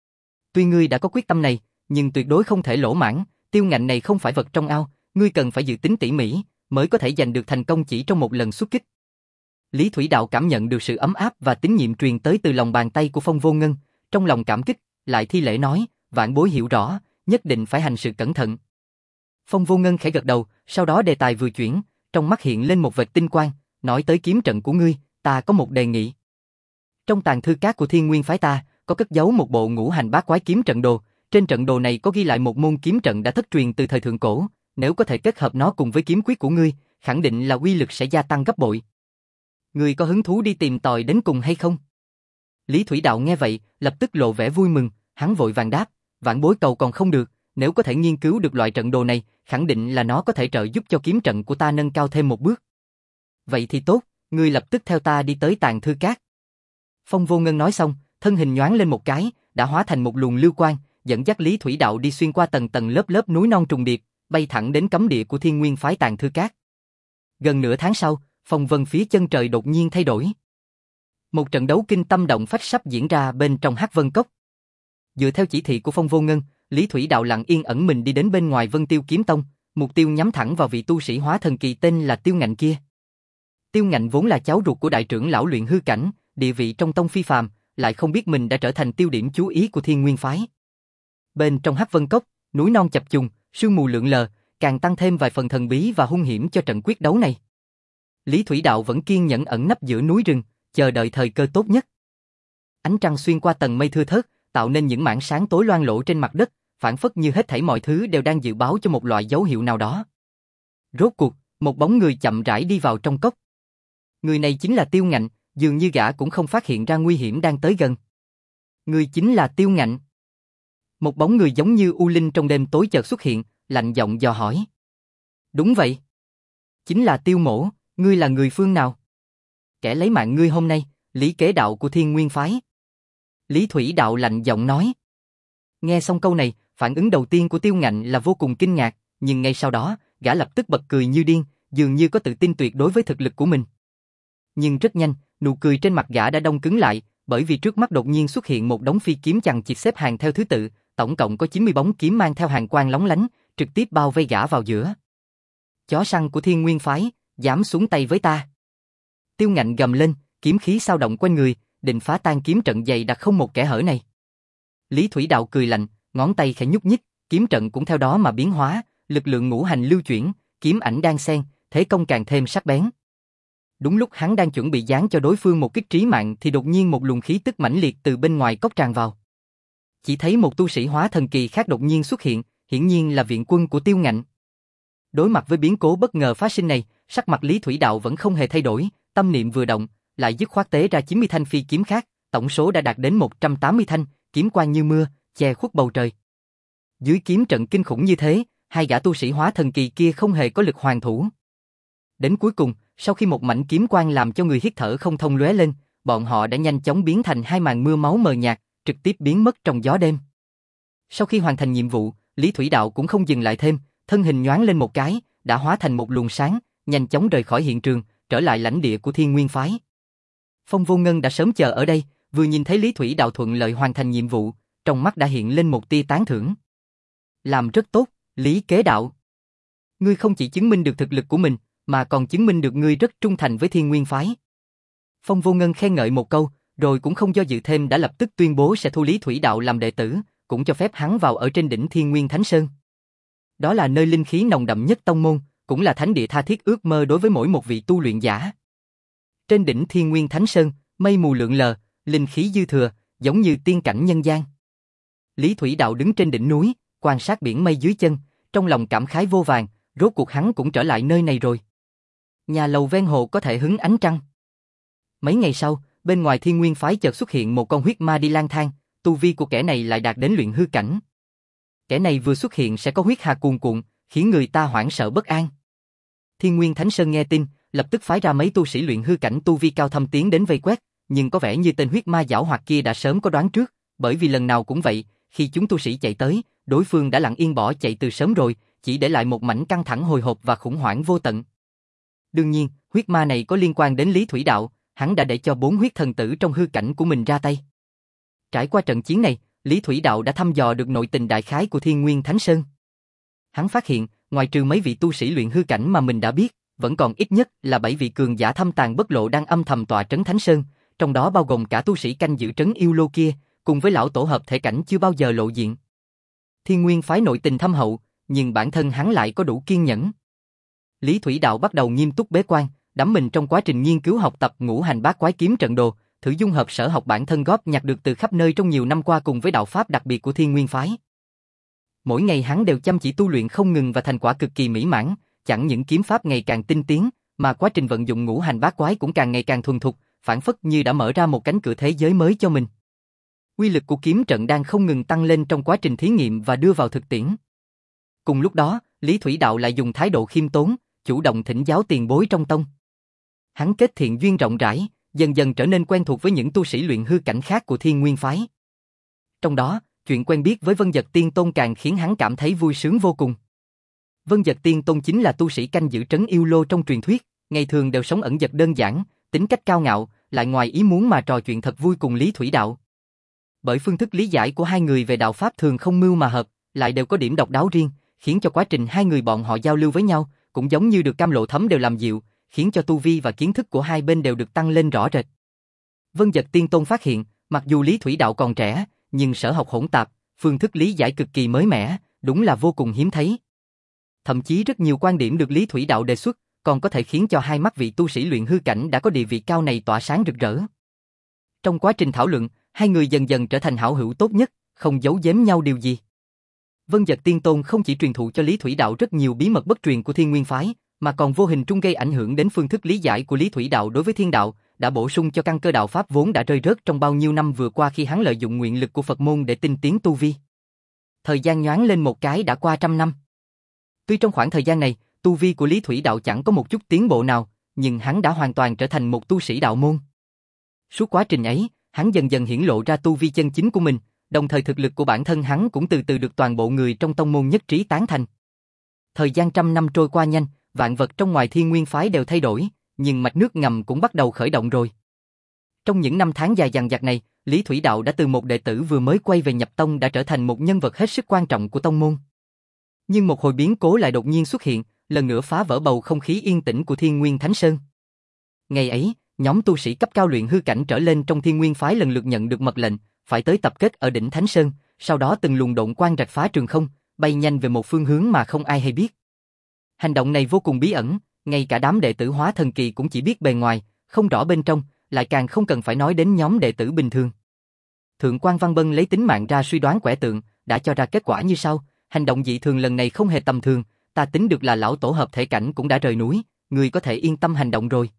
Tuy ngươi đã có quyết tâm này, nhưng tuyệt đối không thể lỗ mãn, Tiêu Ngạnh này không phải vật trong ao, ngươi cần phải dự tính tỉ mỉ, mới có thể giành được thành công chỉ trong một lần xuất kích." Lý Thủy Đạo cảm nhận được sự ấm áp và tín nhiệm truyền tới từ lòng bàn tay của Phong Vô Ngân, trong lòng cảm kích, lại thi lễ nói, "Vạn bối hiểu rõ, nhất định phải hành sự cẩn thận." Phong Vô Ngân khẽ gật đầu, sau đó đề tài vừa chuyển, trong mắt hiện lên một vệt tinh quang, nói tới kiếm trận của ngươi, ta có một đề nghị. Trong tàng thư cát của Thiên Nguyên phái ta, có cất giấu một bộ ngũ hành bát quái kiếm trận đồ, trên trận đồ này có ghi lại một môn kiếm trận đã thất truyền từ thời thượng cổ, nếu có thể kết hợp nó cùng với kiếm quyết của ngươi, khẳng định là uy lực sẽ gia tăng gấp bội. Ngươi có hứng thú đi tìm tòi đến cùng hay không? Lý Thủy Đạo nghe vậy, lập tức lộ vẻ vui mừng, hắn vội vàng đáp, vãn bối cầu còn không được, nếu có thể nghiên cứu được loại trận đồ này, khẳng định là nó có thể trợ giúp cho kiếm trận của ta nâng cao thêm một bước. Vậy thì tốt, ngươi lập tức theo ta đi tới Tàng Thư Các. Phong Vô Ngân nói xong, thân hình nhoáng lên một cái, đã hóa thành một luồng lưu quang, dẫn dắt Lý Thủy Đạo đi xuyên qua tầng tầng lớp lớp núi non trùng điệp, bay thẳng đến cấm địa của Thiên Nguyên phái Tàng Thư Các. Gần nửa tháng sau, phong vân phía chân trời đột nhiên thay đổi. Một trận đấu kinh tâm động phách sắp diễn ra bên trong Hắc Vân Cốc. Dựa theo chỉ thị của Phong Vô Ngân, Lý Thủy Đạo lặng yên ẩn mình đi đến bên ngoài Vân Tiêu Kiếm Tông, mục tiêu nhắm thẳng vào vị tu sĩ hóa thần kỳ tên là Tiêu Ngạnh kia. Tiêu Ngạnh vốn là cháu ruột của đại trưởng lão luyện hư cảnh, địa vị trong tông phi phàm, lại không biết mình đã trở thành tiêu điểm chú ý của Thiên Nguyên phái. Bên trong Hắc Vân Cốc, núi non chập trùng, sương mù lượn lờ, càng tăng thêm vài phần thần bí và hung hiểm cho trận quyết đấu này. Lý Thủy Đạo vẫn kiên nhẫn ẩn nấp giữa núi rừng, chờ đợi thời cơ tốt nhất. Ánh trăng xuyên qua tầng mây thưa thớt, tạo nên những mảng sáng tối loang lổ trên mặt đất, phản phất như hết thảy mọi thứ đều đang dự báo cho một loại dấu hiệu nào đó. Rốt cuộc, một bóng người chậm rãi đi vào trong cốc. Người này chính là Tiêu Ngạnh, dường như gã cũng không phát hiện ra nguy hiểm đang tới gần. Người chính là Tiêu Ngạnh. Một bóng người giống như u linh trong đêm tối chợt xuất hiện, lạnh giọng dò hỏi. Đúng vậy. Chính là Tiêu Mỗ, ngươi là người phương nào? Kẻ lấy mạng ngươi hôm nay, Lý Kế Đạo của Thiên Nguyên phái. Lý Thủy Đạo lạnh giọng nói. Nghe xong câu này, phản ứng đầu tiên của Tiêu Ngạnh là vô cùng kinh ngạc, nhưng ngay sau đó, gã lập tức bật cười như điên, dường như có tự tin tuyệt đối với thực lực của mình. Nhưng rất nhanh, nụ cười trên mặt gã đã đông cứng lại, bởi vì trước mắt đột nhiên xuất hiện một đống phi kiếm chằng chịt xếp hàng theo thứ tự, tổng cộng có chín mươi bóng kiếm mang theo hàng quang lóng lánh, trực tiếp bao vây gã vào giữa. Chó săn của Thiên Nguyên phái, dám xuống tay với ta. Tiêu Ngạnh gầm lên, kiếm khí sao động quanh người, định phá tan kiếm trận dày đặc không một kẽ hở này. Lý Thủy Đạo cười lạnh, ngón tay khẽ nhúc nhích, kiếm trận cũng theo đó mà biến hóa, lực lượng ngũ hành lưu chuyển, kiếm ảnh đan xen, thế công càng thêm sắc bén. Đúng lúc hắn đang chuẩn bị giáng cho đối phương một kích trí mạng thì đột nhiên một luồng khí tức mãnh liệt từ bên ngoài cốc tràn vào. Chỉ thấy một tu sĩ hóa thần kỳ khác đột nhiên xuất hiện, hiển nhiên là viện quân của Tiêu Ngạnh. Đối mặt với biến cố bất ngờ phát sinh này, sắc mặt Lý Thủy Đạo vẫn không hề thay đổi, tâm niệm vừa động, lại dứt khoát tế ra chín mươi thanh phi kiếm khác, tổng số đã đạt đến một trăm tám mươi thanh, kiếm quang như mưa, che khuất bầu trời. Dưới kiếm trận kinh khủng như thế, hai gã tu sĩ hóa thần kỳ kia không hề có lực hoàn thủ. Đến cuối cùng, sau khi một mảnh kiếm quang làm cho người hít thở không thông lóe lên, bọn họ đã nhanh chóng biến thành hai màn mưa máu mờ nhạt, trực tiếp biến mất trong gió đêm. Sau khi hoàn thành nhiệm vụ, Lý Thủy Đạo cũng không dừng lại thêm, thân hình nhoáng lên một cái, đã hóa thành một luồng sáng, nhanh chóng rời khỏi hiện trường, trở lại lãnh địa của Thiên Nguyên phái. Phong Vô Ngân đã sớm chờ ở đây, vừa nhìn thấy Lý Thủy Đạo thuận lợi hoàn thành nhiệm vụ, trong mắt đã hiện lên một tia tán thưởng. Làm rất tốt, Lý Kế Đạo. Ngươi không chỉ chứng minh được thực lực của mình, mà còn chứng minh được ngươi rất trung thành với Thiên Nguyên phái. Phong Vô Ngân khen ngợi một câu, rồi cũng không do dự thêm đã lập tức tuyên bố sẽ thu Lý Thủy Đạo làm đệ tử, cũng cho phép hắn vào ở trên đỉnh Thiên Nguyên Thánh Sơn. Đó là nơi linh khí nồng đậm nhất tông môn, cũng là thánh địa tha thiết ước mơ đối với mỗi một vị tu luyện giả. Trên đỉnh Thiên Nguyên Thánh Sơn, mây mù lượn lờ, linh khí dư thừa, giống như tiên cảnh nhân gian. Lý Thủy Đạo đứng trên đỉnh núi, quan sát biển mây dưới chân, trong lòng cảm khái vô vàn, rốt cuộc hắn cũng trở lại nơi này rồi. Nhà lầu ven hồ có thể hứng ánh trăng. Mấy ngày sau, bên ngoài Thiên Nguyên phái chợt xuất hiện một con huyết ma đi lang thang, tu vi của kẻ này lại đạt đến luyện hư cảnh. Kẻ này vừa xuất hiện sẽ có huyết hà cuồn cuộn, khiến người ta hoảng sợ bất an. Thiên Nguyên Thánh Sơn nghe tin, lập tức phái ra mấy tu sĩ luyện hư cảnh tu vi cao thâm tiến đến vây quét, nhưng có vẻ như tên huyết ma giảo hoạt kia đã sớm có đoán trước, bởi vì lần nào cũng vậy, khi chúng tu sĩ chạy tới, đối phương đã lặng yên bỏ chạy từ sớm rồi, chỉ để lại một mảnh căng thẳng hồi hộp và khủng hoảng vô tận. Đương nhiên, huyết ma này có liên quan đến Lý Thủy Đạo, hắn đã để cho bốn huyết thần tử trong hư cảnh của mình ra tay. Trải qua trận chiến này, Lý Thủy Đạo đã thăm dò được nội tình đại khái của Thiên Nguyên Thánh Sơn. Hắn phát hiện, ngoài trừ mấy vị tu sĩ luyện hư cảnh mà mình đã biết, vẫn còn ít nhất là bảy vị cường giả thâm tàn bất lộ đang âm thầm tọa trấn Thánh Sơn, trong đó bao gồm cả tu sĩ canh giữ trấn yêu lô kia, cùng với lão tổ hợp thể cảnh chưa bao giờ lộ diện. Thiên Nguyên phái nội tình thâm hậu, nhưng bản thân hắn lại có đủ kiên nhẫn. Lý Thủy Đạo bắt đầu nghiêm túc bế quan, đắm mình trong quá trình nghiên cứu học tập ngũ hành bát quái kiếm trận đồ, thử dung hợp sở học bản thân góp nhặt được từ khắp nơi trong nhiều năm qua cùng với đạo pháp đặc biệt của Thiên Nguyên phái. Mỗi ngày hắn đều chăm chỉ tu luyện không ngừng và thành quả cực kỳ mỹ mãn, chẳng những kiếm pháp ngày càng tinh tiến, mà quá trình vận dụng ngũ hành bát quái cũng càng ngày càng thuần thục, phảng phất như đã mở ra một cánh cửa thế giới mới cho mình. Uy lực của kiếm trận đang không ngừng tăng lên trong quá trình thí nghiệm và đưa vào thực tiễn. Cùng lúc đó, Lý Thủy Đạo lại dùng thái độ khiêm tốn, chủ động thỉnh giáo tiền bối trong tông. Hắn kết thiện duyên rộng rãi, dần dần trở nên quen thuộc với những tu sĩ luyện hư cảnh khác của Thiên Nguyên phái. Trong đó, chuyện quen biết với Vân Dật Tiên Tôn càng khiến hắn cảm thấy vui sướng vô cùng. Vân Dật Tiên Tôn chính là tu sĩ canh giữ trấn Yêu Lô trong truyền thuyết, ngày thường đều sống ẩn dật đơn giản, tính cách cao ngạo, lại ngoài ý muốn mà trò chuyện thật vui cùng Lý Thủy Đạo. Bởi phương thức lý giải của hai người về đạo pháp thường không mưu mà hợp, lại đều có điểm độc đáo riêng, khiến cho quá trình hai người bọn họ giao lưu với nhau, cũng giống như được cam lộ thấm đều làm dịu, khiến cho tu vi và kiến thức của hai bên đều được tăng lên rõ rệt. Vân Dật Tiên Tôn phát hiện, mặc dù Lý Thủy Đạo còn trẻ, nhưng sở học hỗn tạp, phương thức lý giải cực kỳ mới mẻ, đúng là vô cùng hiếm thấy. Thậm chí rất nhiều quan điểm được Lý Thủy Đạo đề xuất, còn có thể khiến cho hai mắt vị tu sĩ luyện hư cảnh đã có địa vị cao này tỏa sáng rực rỡ. Trong quá trình thảo luận, hai người dần dần trở thành hảo hữu tốt nhất, không giấu giếm nhau điều gì. Vân Dật Tiên Tôn không chỉ truyền thụ cho Lý Thủy Đạo rất nhiều bí mật bất truyền của Thiên Nguyên phái, mà còn vô hình trung gây ảnh hưởng đến phương thức lý giải của Lý Thủy Đạo đối với thiên đạo, đã bổ sung cho căn cơ đạo pháp vốn đã rơi rớt trong bao nhiêu năm vừa qua khi hắn lợi dụng nguyện lực của Phật môn để tinh tiến tu vi. Thời gian nhoáng lên một cái đã qua trăm năm. Tuy trong khoảng thời gian này, tu vi của Lý Thủy Đạo chẳng có một chút tiến bộ nào, nhưng hắn đã hoàn toàn trở thành một tu sĩ đạo môn. Suốt quá trình ấy, hắn dần dần hiển lộ ra tu vi chân chính của mình, đồng thời thực lực của bản thân hắn cũng từ từ được toàn bộ người trong tông môn nhất trí tán thành. Thời gian trăm năm trôi qua nhanh, vạn vật trong ngoài Thiên Nguyên phái đều thay đổi, nhưng mạch nước ngầm cũng bắt đầu khởi động rồi. Trong những năm tháng dài dằng dặc này, Lý Thủy Đạo đã từ một đệ tử vừa mới quay về nhập tông đã trở thành một nhân vật hết sức quan trọng của tông môn. Nhưng một hồi biến cố lại đột nhiên xuất hiện, lần nữa phá vỡ bầu không khí yên tĩnh của Thiên Nguyên Thánh Sơn. Ngày ấy, nhóm tu sĩ cấp cao luyện hư cảnh trở lên trong Thiên Nguyên phái lần lượt nhận được mật lệnh, phải tới tập kết ở đỉnh Thánh Sơn, sau đó từng luồng độn quang rạch phá trường không, bay nhanh về một phương hướng mà không ai hay biết. Hành động này vô cùng bí ẩn, ngay cả đám đệ tử hóa thần kỳ cũng chỉ biết bề ngoài, không rõ bên trong, lại càng không cần phải nói đến nhóm đệ tử bình thường. Thượng quan Văn Bân lấy tính mạng ra suy đoán quẻ tượng, đã cho ra kết quả như sau: hành động dị thường lần này không hề tầm thường, ta tính được là lão tổ hợp thể cảnh cũng đã rời núi, người có thể yên tâm hành động rồi.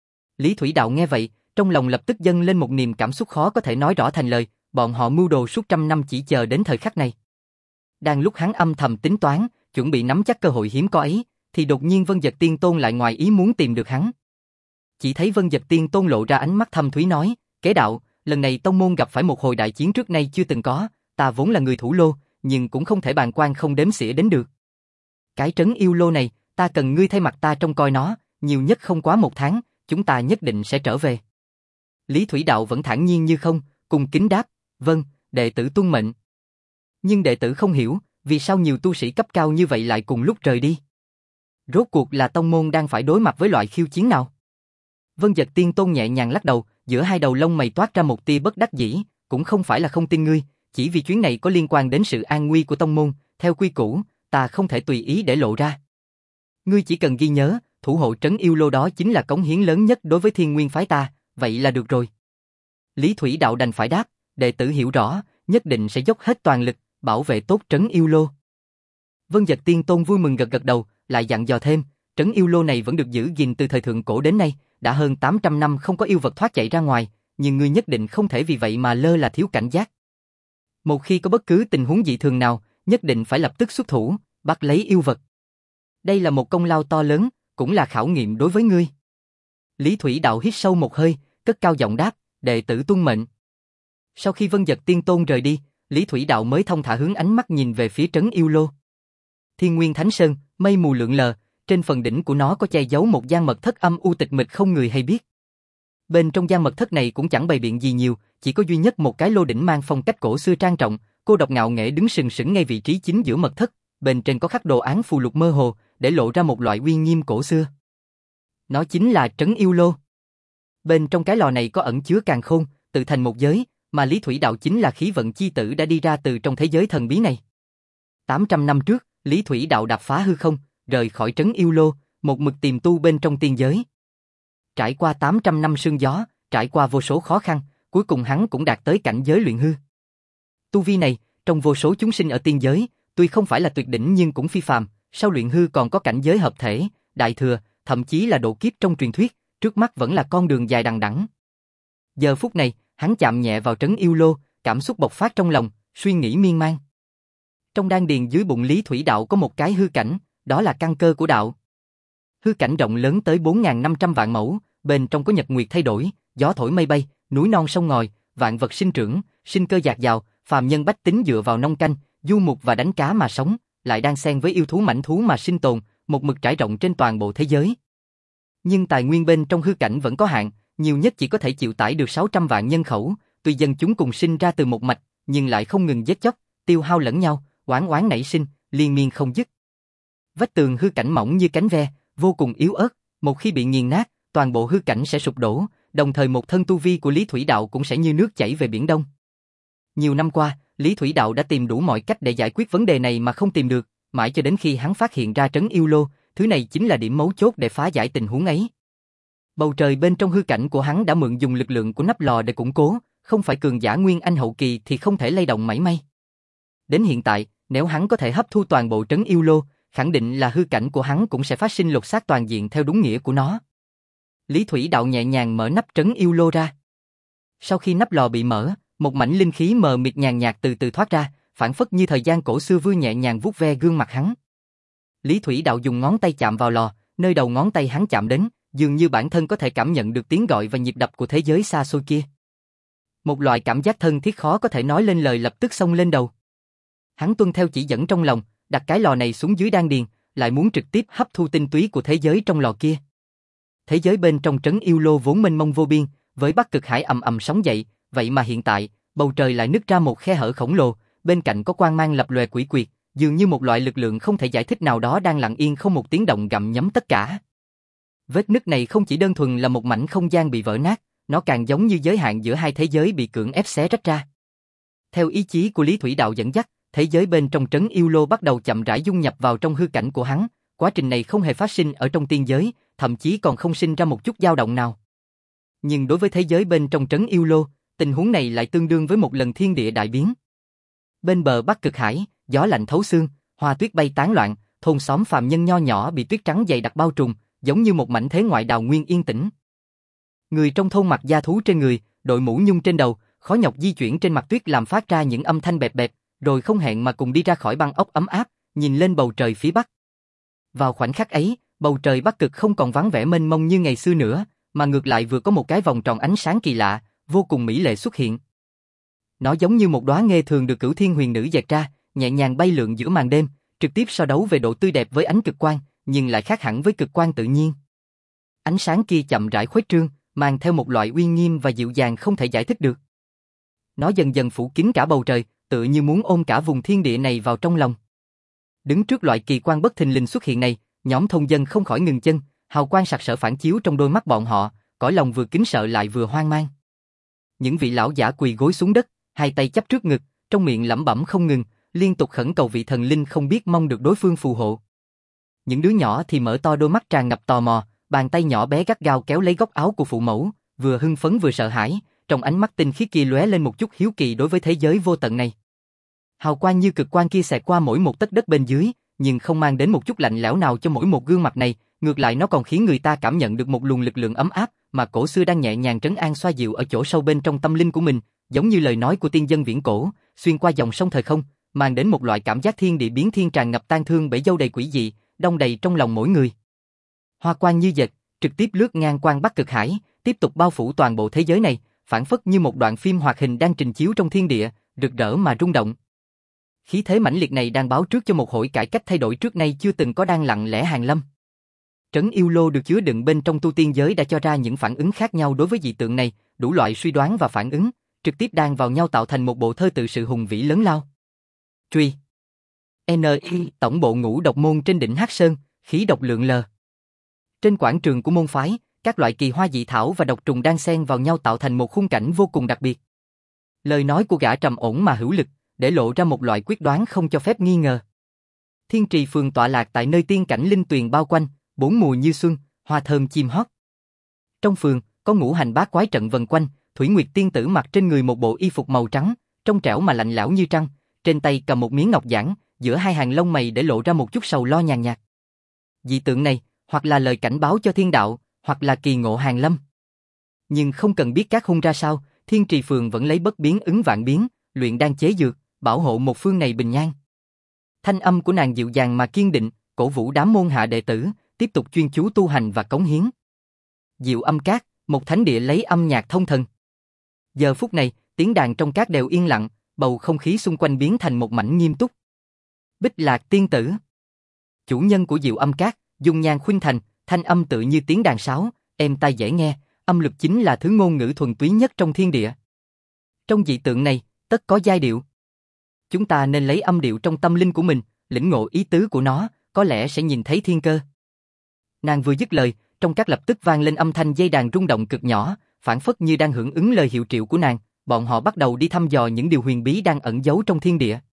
Lý Thủy Đạo nghe vậy, trong lòng lập tức dâng lên một niềm cảm xúc khó có thể nói rõ thành lời, bọn họ mưu đồ suốt trăm năm chỉ chờ đến thời khắc này. Đang lúc hắn âm thầm tính toán, chuẩn bị nắm chắc cơ hội hiếm có ấy, thì đột nhiên Vân Dật Tiên Tôn lại ngoài ý muốn tìm được hắn. Chỉ thấy Vân Dật Tiên Tôn lộ ra ánh mắt thâm thúy nói: "Kế đạo, lần này tông môn gặp phải một hồi đại chiến trước nay chưa từng có, ta vốn là người thủ lô, nhưng cũng không thể bàng quan không đếm xỉa đến được. Cái trấn Yêu Lô này, ta cần ngươi thay mặt ta trông coi nó, nhiều nhất không quá một tháng, chúng ta nhất định sẽ trở về." Lý Thủy Đạo vẫn thản nhiên như không, cung kính đáp: "Vâng, đệ tử tuân mệnh." Nhưng đệ tử không hiểu, vì sao nhiều tu sĩ cấp cao như vậy lại cùng lúc rời đi? Rốt cuộc là tông môn đang phải đối mặt với loại khiêu chiến nào? Vân Dật Tiên Tôn nhẹ nhàng lắc đầu, giữa hai đầu lông mày toát ra một tia bất đắc dĩ, cũng không phải là không tin ngươi, chỉ vì chuyến này có liên quan đến sự an nguy của tông môn, theo quy củ, ta không thể tùy ý để lộ ra. Ngươi chỉ cần ghi nhớ, thủ hộ trấn Yêu Lô đó chính là cống hiến lớn nhất đối với Thiên Nguyên phái ta, vậy là được rồi. Lý Thủy Đạo đành phải đáp, đệ tử hiểu rõ, nhất định sẽ dốc hết toàn lực, bảo vệ tốt trấn Yêu Lô. Vân Dật Tiên Tôn vui mừng gật gật đầu, lại dặn dò thêm, trấn Yêu Lô này vẫn được giữ gìn từ thời thượng cổ đến nay, đã hơn tám trăm năm không có yêu vật thoát chạy ra ngoài, nhưng ngươi nhất định không thể vì vậy mà lơ là thiếu cảnh giác. Một khi có bất cứ tình huống dị thường nào, nhất định phải lập tức xuất thủ, bắt lấy yêu vật. Đây là một công lao to lớn, cũng là khảo nghiệm đối với ngươi. Lý Thủy Đạo hít sâu một hơi, cất cao giọng đáp, đệ tử tuân mệnh. Sau khi Vân Dật Tiên Tôn rời đi, Lý Thủy Đạo mới thông thả hướng ánh mắt nhìn về phía trấn Yêu Lô. Thiên Nguyên Thánh Sơn, mây mù lượn lờ, trên phần đỉnh của nó có che giấu một gian mật thất âm u tịch mịch không người hay biết. Bên trong gian mật thất này cũng chẳng bày biện gì nhiều, chỉ có duy nhất một cái lô đỉnh mang phong cách cổ xưa trang trọng, cô độc ngạo nghễ đứng sừng sững ngay vị trí chính giữa mật thất, bên trên có khắc đồ án phù lục mơ hồ, để lộ ra một loại uy nghiêm cổ xưa. Nó chính là trấn Yêu Lô. Bên trong cái lò này có ẩn chứa càn khôn, tự thành một giới, mà Lý Thủy Đạo chính là khí vận chi tử đã đi ra từ trong thế giới thần bí này. tám trăm năm trước, Lý Thủy Đạo đạp phá hư không, rời khỏi trấn Yêu Lô, một mực tìm tu bên trong tiên giới. Trải qua tám trăm năm sương gió, trải qua vô số khó khăn, cuối cùng hắn cũng đạt tới cảnh giới luyện hư. Tu vi này, trong vô số chúng sinh ở tiên giới, tuy không phải là tuyệt đỉnh nhưng cũng phi phàm, sau luyện hư còn có cảnh giới hợp thể, đại thừa, thậm chí là độ kiếp trong truyền thuyết, trước mắt vẫn là con đường dài đằng đẵng. Giờ phút này, hắn chạm nhẹ vào trấn yêu lô, cảm xúc bộc phát trong lòng, suy nghĩ miên man. Trong đan điền dưới bụng Lý Thủy Đạo có một cái hư cảnh, đó là căn cơ của đạo. Hư cảnh rộng lớn tới bốn nghìn năm trăm vạn mẫu, bên trong có nhật nguyệt thay đổi, gió thổi mây bay, núi non sông ngòi, vạn vật sinh trưởng, sinh cơ dạt dào, phàm nhân bách tính dựa vào nông canh, du mục và đánh cá mà sống, lại đang xen với yêu thú mãnh thú mà sinh tồn, một mực trải rộng trên toàn bộ thế giới. Nhưng tài nguyên bên trong hư cảnh vẫn có hạn, nhiều nhất chỉ có thể chịu tải được sáu trăm vạn nhân khẩu, tuy dân chúng cùng sinh ra từ một mạch, nhưng lại không ngừng giết chóc, tiêu hao lẫn nhau, oán oán nảy sinh, liên miên không dứt. Vách tường hư cảnh mỏng như cánh ve, vô cùng yếu ớt, một khi bị nghiền nát, toàn bộ hư cảnh sẽ sụp đổ, đồng thời một thân tu vi của Lý Thủy Đạo cũng sẽ như nước chảy về biển Đông. Nhiều năm qua, Lý Thủy Đạo đã tìm đủ mọi cách để giải quyết vấn đề này mà không tìm được, mãi cho đến khi hắn phát hiện ra trấn yêu lô, thứ này chính là điểm mấu chốt để phá giải tình huống ấy. Bầu trời bên trong hư cảnh của hắn đã mượn dùng lực lượng của nắp lò để củng cố, không phải cường giả nguyên anh hậu kỳ thì không thể lay động mảy may. Đến hiện tại, nếu hắn có thể hấp thu toàn bộ trấn yêu lô, khẳng định là hư cảnh của hắn cũng sẽ phát sinh lột xác toàn diện theo đúng nghĩa của nó. Lý Thủy Đạo nhẹ nhàng mở nắp trấn yêu lô ra. Sau khi nắp lò bị mở, một mảnh linh khí mờ mịt nhàn nhạt từ từ thoát ra, phảng phất như thời gian cổ xưa vui nhẹ nhàng vuốt ve gương mặt hắn. Lý Thủy Đạo dùng ngón tay chạm vào lò, nơi đầu ngón tay hắn chạm đến, dường như bản thân có thể cảm nhận được tiếng gọi và nhịp đập của thế giới xa xôi kia. Một loại cảm giác thân thiết khó có thể nói lên lời lập tức xông lên đầu. Hắn tuân theo chỉ dẫn trong lòng, đặt cái lò này xuống dưới đan điền, lại muốn trực tiếp hấp thu tinh túy của thế giới trong lò kia. Thế giới bên trong trấn yêu lô vốn mênh mông vô biên, với Bắc Cực Hải ầm ầm sóng dậy, vậy mà hiện tại, bầu trời lại nứt ra một khe hở khổng lồ, bên cạnh có quang mang lập lòe quỷ quyệt, dường như một loại lực lượng không thể giải thích nào đó đang lặng yên không một tiếng động gặm nhấm tất cả. Vết nứt này không chỉ đơn thuần là một mảnh không gian bị vỡ nát, nó càng giống như giới hạn giữa hai thế giới bị cưỡng ép xé rách ra. Theo ý chí của Lý Thủy Đạo dẫn dắt, thế giới bên trong trấn yêu lô bắt đầu chậm rãi dung nhập vào trong hư cảnh của hắn, quá trình này không hề phát sinh ở trong tiên giới, thậm chí còn không sinh ra một chút dao động nào. Nhưng đối với thế giới bên trong trấn yêu lô, tình huống này lại tương đương với một lần thiên địa đại biến. Bên bờ Bắc Cực Hải, gió lạnh thấu xương, hoa tuyết bay tán loạn, thôn xóm phàm nhân nho nhỏ bị tuyết trắng dày đặc bao trùm, giống như một mảnh thế ngoại đào nguyên yên tĩnh. Người trong thôn mặc da thú trên người, đội mũ nhung trên đầu, khó nhọc di chuyển trên mặt tuyết làm phát ra những âm thanh bẹp bẹp, rồi không hẹn mà cùng đi ra khỏi băng ốc ấm áp, nhìn lên bầu trời phía bắc. Vào khoảnh khắc ấy, bầu trời Bắc Cực không còn vắng vẻ mênh mông như ngày xưa nữa, mà ngược lại vừa có một cái vòng tròn ánh sáng kỳ lạ, vô cùng mỹ lệ xuất hiện. Nó giống như một đóa nghê thường được Cửu Thiên Huyền Nữ dệt ra, nhẹ nhàng bay lượn giữa màn đêm, trực tiếp so đấu về độ tươi đẹp với ánh cực quang, nhưng lại khác hẳn với cực quang tự nhiên. Ánh sáng kia chậm rãi khuếch trương, mang theo một loại uy nghiêm và dịu dàng không thể giải thích được. Nó dần dần phủ kín cả bầu trời, tựa như muốn ôm cả vùng thiên địa này vào trong lòng. Đứng trước loại kỳ quan bất thình lình xuất hiện này, nhóm thôn dân không khỏi ngừng chân, hào quang sặc sỡ phản chiếu trong đôi mắt bọn họ, cõi lòng vừa kính sợ lại vừa hoang mang. Những vị lão giả quỳ gối xuống đất, hai tay chắp trước ngực, trong miệng lẩm bẩm không ngừng, liên tục khẩn cầu vị thần linh không biết mong được đối phương phù hộ. Những đứa nhỏ thì mở to đôi mắt tràn ngập tò mò, bàn tay nhỏ bé gắt gao kéo lấy góc áo của phụ mẫu, vừa hưng phấn vừa sợ hãi, trong ánh mắt tinh khiết kia lóe lên một chút hiếu kỳ đối với thế giới vô tận này. Hào quang như cực quang kia xẹt qua mỗi một tấc đất bên dưới, nhưng không mang đến một chút lạnh lẽo nào cho mỗi một gương mặt này, ngược lại nó còn khiến người ta cảm nhận được một luồng lực lượng ấm áp mà cổ xưa đang nhẹ nhàng trấn an xoa dịu ở chỗ sâu bên trong tâm linh của mình, giống như lời nói của tiên dân viễn cổ, xuyên qua dòng sông thời không, mang đến một loại cảm giác thiên địa biến thiên tràn ngập tang thương bể dâu đầy quỷ dị, đong đầy trong lòng mỗi người. Hoa quang như dệt, trực tiếp lướt ngang quang Bắc Cực Hải, tiếp tục bao phủ toàn bộ thế giới này, phảng phất như một đoạn phim hoạt hình đang trình chiếu trong thiên địa, rực rỡ mà rung động. Khí thế mãnh liệt này đang báo trước cho một hồi cải cách thay đổi trước nay chưa từng có đang lặng lẽ hàng lâm. Trấn yêu lô được chứa đựng bên trong tu tiên giới đã cho ra những phản ứng khác nhau đối với dị tượng này, đủ loại suy đoán và phản ứng, trực tiếp đan vào nhau tạo thành một bộ thơ tự sự hùng vĩ lớn lao. Truy N I tổng bộ ngũ độc môn trên đỉnh Hắc Sơn, khí độc lượn lờ. Trên quảng trường của môn phái, các loại kỳ hoa dị thảo và độc trùng đan xen vào nhau tạo thành một khung cảnh vô cùng đặc biệt. Lời nói của gã trầm ổn mà hữu lực, để lộ ra một loại quyết đoán không cho phép nghi ngờ. Thiên Trì phường tọa lạc tại nơi tiên cảnh linh tuyền bao quanh, bốn mùa như xuân, hoa thơm chim hót. Trong phường, có ngũ hành bát quái trận vần quanh, Thủy Nguyệt tiên tử mặc trên người một bộ y phục màu trắng, trong trẻo mà lạnh lẽo như trăng, trên tay cầm một miếng ngọc giản, giữa hai hàng lông mày để lộ ra một chút sầu lo nhàn nhạt. Dị tượng này, hoặc là lời cảnh báo cho thiên đạo, hoặc là kỳ ngộ hàng lâm. Nhưng không cần biết các hung ra sao, Thiên Trì Phường vẫn lấy bất biến ứng vạn biến, luyện đan chế dược, bảo hộ một phương này bình an. Thanh âm của nàng dịu dàng mà kiên định, cổ vũ đám môn hạ đệ tử, tiếp tục chuyên chú tu hành và cống hiến. Diệu Âm Các, một thánh địa lấy âm nhạc thông thần. Giờ phút này, tiếng đàn trong các đều yên lặng, bầu không khí xung quanh biến thành một mảnh nghiêm túc. Bích Lạc tiên tử, chủ nhân của Diệu Âm Các, dung nhan khuynh thành, thanh âm tự như tiếng đàn sáo, êm tai dễ nghe, âm lực chính là thứ ngôn ngữ thuần túy nhất trong thiên địa. Trong dị tượng này, tất có giai điệu. Chúng ta nên lấy âm điệu trong tâm linh của mình, lĩnh ngộ ý tứ của nó, có lẽ sẽ nhìn thấy thiên cơ. Nàng vừa dứt lời, trong các lập tức vang lên âm thanh dây đàn rung động cực nhỏ, phảng phất như đang hưởng ứng lời hiệu triệu của nàng, bọn họ bắt đầu đi thăm dò những điều huyền bí đang ẩn giấu trong thiên địa.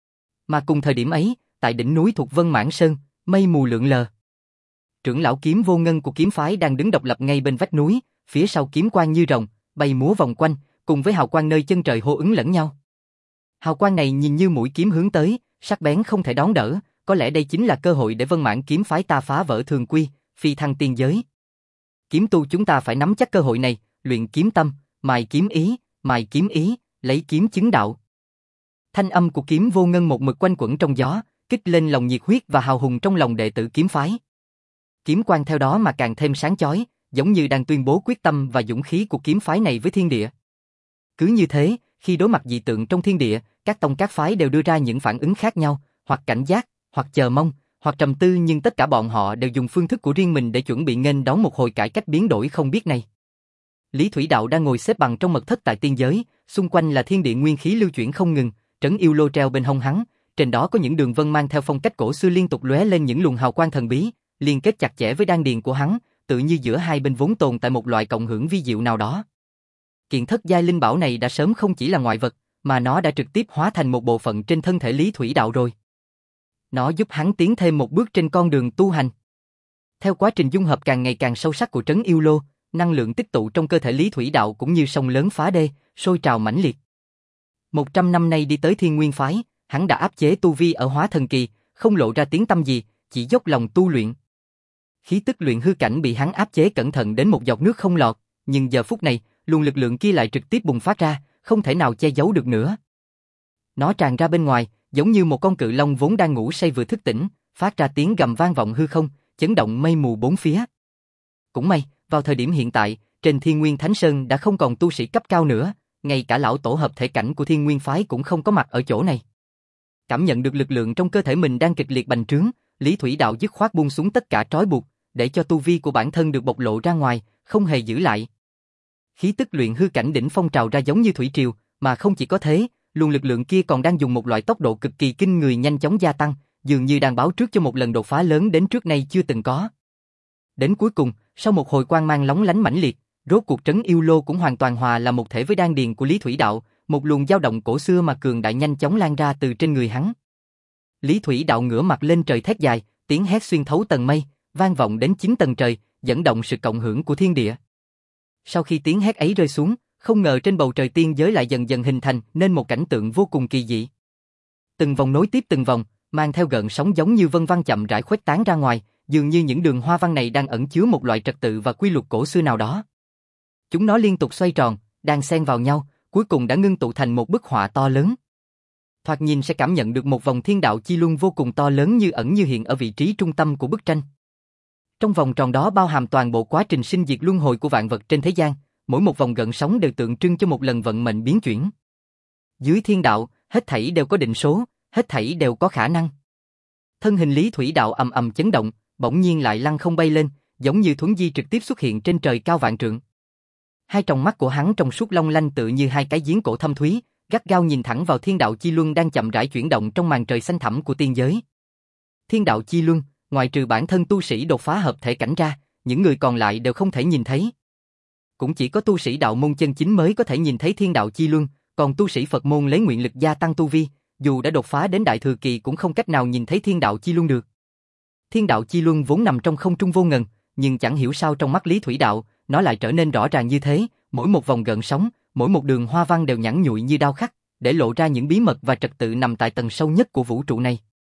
Mà cùng thời điểm ấy, tại đỉnh núi thuộc Vân Mãn Sơn, mây mù lượn lờ. Trưởng lão Kiếm Vô Ngân của kiếm phái đang đứng độc lập ngay bên vách núi, phía sau kiếm quang như rồng, bay múa vòng quanh, cùng với hào quang nơi chân trời hô ứng lẫn nhau. Hào quang này nhìn như mũi kiếm hướng tới, sắc bén không thể đón đỡ, có lẽ đây chính là cơ hội để Vân Mãn kiếm phái ta phá vỡ thường quy, phi thăng tiên giới. Kiếm tu chúng ta phải nắm chắc cơ hội này, luyện kiếm tâm, mài kiếm ý, mài kiếm ý, lấy kiếm chứng đạo. Thanh âm của Kiếm Vô Ngân một mực quanh quẩn trong gió, kích lên lòng nhiệt huyết và hào hùng trong lòng đệ tử kiếm phái. Kiếm quang theo đó mà càng thêm sáng chói, giống như đang tuyên bố quyết tâm và dũng khí của kiếm phái này với thiên địa. Cứ như thế, khi đối mặt dị tượng trong thiên địa, các tông các phái đều đưa ra những phản ứng khác nhau, hoặc cảnh giác, hoặc chờ mong, hoặc trầm tư, nhưng tất cả bọn họ đều dùng phương thức của riêng mình để chuẩn bị nghênh đón một hồi cải cách biến đổi không biết này. Lý Thủy Đạo đang ngồi xếp bằng trong mật thất tại tiên giới, xung quanh là thiên địa nguyên khí lưu chuyển không ngừng, trấn yêu lô treo bên hông hắn, trên đó có những đường vân mang theo phong cách cổ xưa liên tục lóe lên những luồng hào quang thần bí, liên kết chặt chẽ với đan điền của hắn, tự như giữa hai bên vốn tồn tại một loại cộng hưởng vi diệu nào đó. Kiện thất giai linh bảo này đã sớm không chỉ là ngoại vật, mà nó đã trực tiếp hóa thành một bộ phận trên thân thể Lý Thủy Đạo rồi. Nó giúp hắn tiến thêm một bước trên con đường tu hành. Theo quá trình dung hợp càng ngày càng sâu sắc của trấn yêu lô, năng lượng tích tụ trong cơ thể Lý Thủy Đạo cũng như sông lớn phá đê, sôi trào mãnh liệt. Một trăm năm nay đi tới Thiên Nguyên phái, hắn đã áp chế tu vi ở hóa thần kỳ, không lộ ra tiếng tăm gì, chỉ dốc lòng tu luyện. Khí tức luyện hư cảnh bị hắn áp chế cẩn thận đến một giọt nước không lọt, nhưng giờ phút này, luồng lực lượng kia lại trực tiếp bùng phát ra, không thể nào che giấu được nữa. Nó tràn ra bên ngoài, giống như một con cự long vốn đang ngủ say vừa thức tỉnh, phát ra tiếng gầm vang vọng hư không, chấn động mây mù bốn phía. Cũng may, vào thời điểm hiện tại, trên Thiên Nguyên Thánh Sơn đã không còn tu sĩ cấp cao nữa, ngay cả lão tổ hợp thể cảnh của Thiên Nguyên phái cũng không có mặt ở chỗ này. Cảm nhận được lực lượng trong cơ thể mình đang kịch liệt bành trướng, Lý Thủy Đạo dứt khoát buông xuống tất cả trói buộc, để cho tu vi của bản thân được bộc lộ ra ngoài, không hề giữ lại. Khí tức luyện hư cảnh đỉnh phong trào ra giống như thủy triều, mà không chỉ có thế, luồng lực lượng kia còn đang dùng một loại tốc độ cực kỳ kinh người nhanh chóng gia tăng, dường như đang báo trước cho một lần đột phá lớn đến trước nay chưa từng có. Đến cuối cùng, sau một hồi quang mang lóng lánh mãnh liệt, rốt cuộc trấn yêu lô cũng hoàn toàn hòa là một thể với đan điền của Lý Thủy Đạo, một luồng dao động cổ xưa mà cường đại nhanh chóng lan ra từ trên người hắn. Lý Thủy Đạo ngửa mặt lên trời thét dài, tiếng hét xuyên thấu tầng mây, vang vọng đến chín tầng trời, dẫn động sự cộng hưởng của thiên địa. Sau khi tiếng hét ấy rơi xuống, không ngờ trên bầu trời tiên giới lại dần dần hình thành nên một cảnh tượng vô cùng kỳ dị. Từng vòng nối tiếp từng vòng, mang theo gợn sóng giống như vân văn chậm rãi khuếch tán ra ngoài, dường như những đường hoa văn này đang ẩn chứa một loại trật tự và quy luật cổ xưa nào đó. Chúng nó liên tục xoay tròn, đang xen vào nhau, cuối cùng đã ngưng tụ thành một bức họa to lớn. Thoạt nhìn sẽ cảm nhận được một vòng thiên đạo chi luân vô cùng to lớn như ẩn như hiện ở vị trí trung tâm của bức tranh. Trong vòng tròn đó bao hàm toàn bộ quá trình sinh diệt luân hồi của vạn vật trên thế gian, mỗi một vòng gợn sóng đều tượng trưng cho một lần vận mệnh biến chuyển. Dưới thiên đạo, hết thảy đều có định số, hết thảy đều có khả năng. Thân hình Lý Thủy Đạo ầm ầm chấn động, bỗng nhiên lại lăng không bay lên, giống như thuấn di trực tiếp xuất hiện trên trời cao vạn trượng. Hai tròng mắt của hắn trong suốt long lanh tựa như hai cái giếng cổ thâm thúy, gắt gao nhìn thẳng vào thiên đạo chi luân đang chậm rãi chuyển động trong màn trời xanh thẳm của tiên giới. Thiên đạo chi luân, ngoại trừ bản thân tu sĩ đột phá hợp thể cảnh ra, những người còn lại đều không thể nhìn thấy. Cũng chỉ có tu sĩ đạo môn chân chính mới có thể nhìn thấy thiên đạo chi luân, còn tu sĩ Phật môn lấy nguyện lực gia tăng tu vi, dù đã đột phá đến đại thừa kỳ cũng không cách nào nhìn thấy thiên đạo chi luân được. Thiên đạo chi luân vốn nằm trong không trung vô ngần, nhưng chẳng hiểu sao trong mắt Lý Thủy Đạo, nó lại trở nên rõ ràng như thế, mỗi một vòng gợn sóng, mỗi một đường hoa văn đều nhẵn nhụi như đao khắc, để lộ ra những bí mật và trật tự nằm tại tầng sâu nhất của vũ trụ này.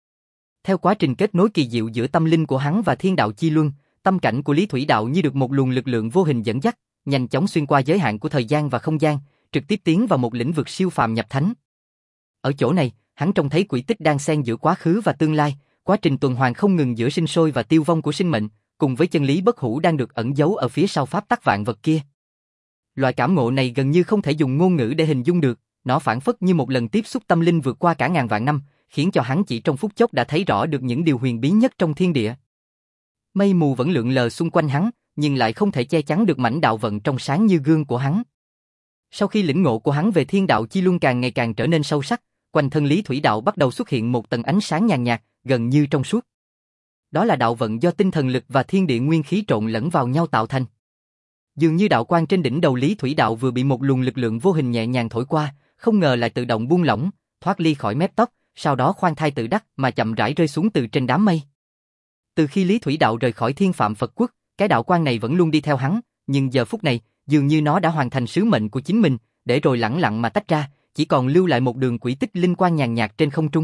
Theo quá trình kết nối kỳ diệu giữa tâm linh của hắn và thiên đạo chi luân, tâm cảnh của Lý Thủy Đạo như được một luồng lực lượng vô hình dẫn dắt, nhanh chóng xuyên qua giới hạn của thời gian và không gian, trực tiếp tiến vào một lĩnh vực siêu phàm nhập thánh. Ở chỗ này, hắn trông thấy quỹ tích đang xen giữa quá khứ và tương lai, quá trình tuần hoàn không ngừng giữa sinh sôi và tiêu vong của sinh mệnh, cùng với chân lý bất hủ đang được ẩn giấu ở phía sau pháp tắc vạn vật kia. Loại cảm ngộ này gần như không thể dùng ngôn ngữ để hình dung được, nó phảng phất như một lần tiếp xúc tâm linh vượt qua cả ngàn vạn năm, khiến cho hắn chỉ trong phút chốc đã thấy rõ được những điều huyền bí nhất trong thiên địa. Mây mù vẫn lượn lờ xung quanh hắn, nhưng lại không thể che chắn được mảnh đạo vận trong sáng như gương của hắn. Sau khi lĩnh ngộ của hắn về thiên đạo chi luân càng ngày càng trở nên sâu sắc, quanh thân Lý Thủy Đạo bắt đầu xuất hiện một tầng ánh sáng nhàn nhạt, gần như trong suốt. Đó là đạo vận do tinh thần lực và thiên địa nguyên khí trộn lẫn vào nhau tạo thành. Dường như đạo quang trên đỉnh đầu Lý Thủy Đạo vừa bị một luồng lực lượng vô hình nhẹ nhàng thổi qua, không ngờ lại tự động buông lỏng, thoát ly khỏi mép tóc, sau đó khoan thai tự đắc mà chậm rãi rơi xuống từ trên đám mây. Từ khi Lý Thủy Đạo rời khỏi Thiên Phạm Phật Quốc, cái đạo quang này vẫn luôn đi theo hắn, nhưng giờ phút này, dường như nó đã hoàn thành sứ mệnh của chính mình, để rồi lẳng lặng mà tách ra, chỉ còn lưu lại một đường quỹ tích linh quang nhàn nhạt trên không trung.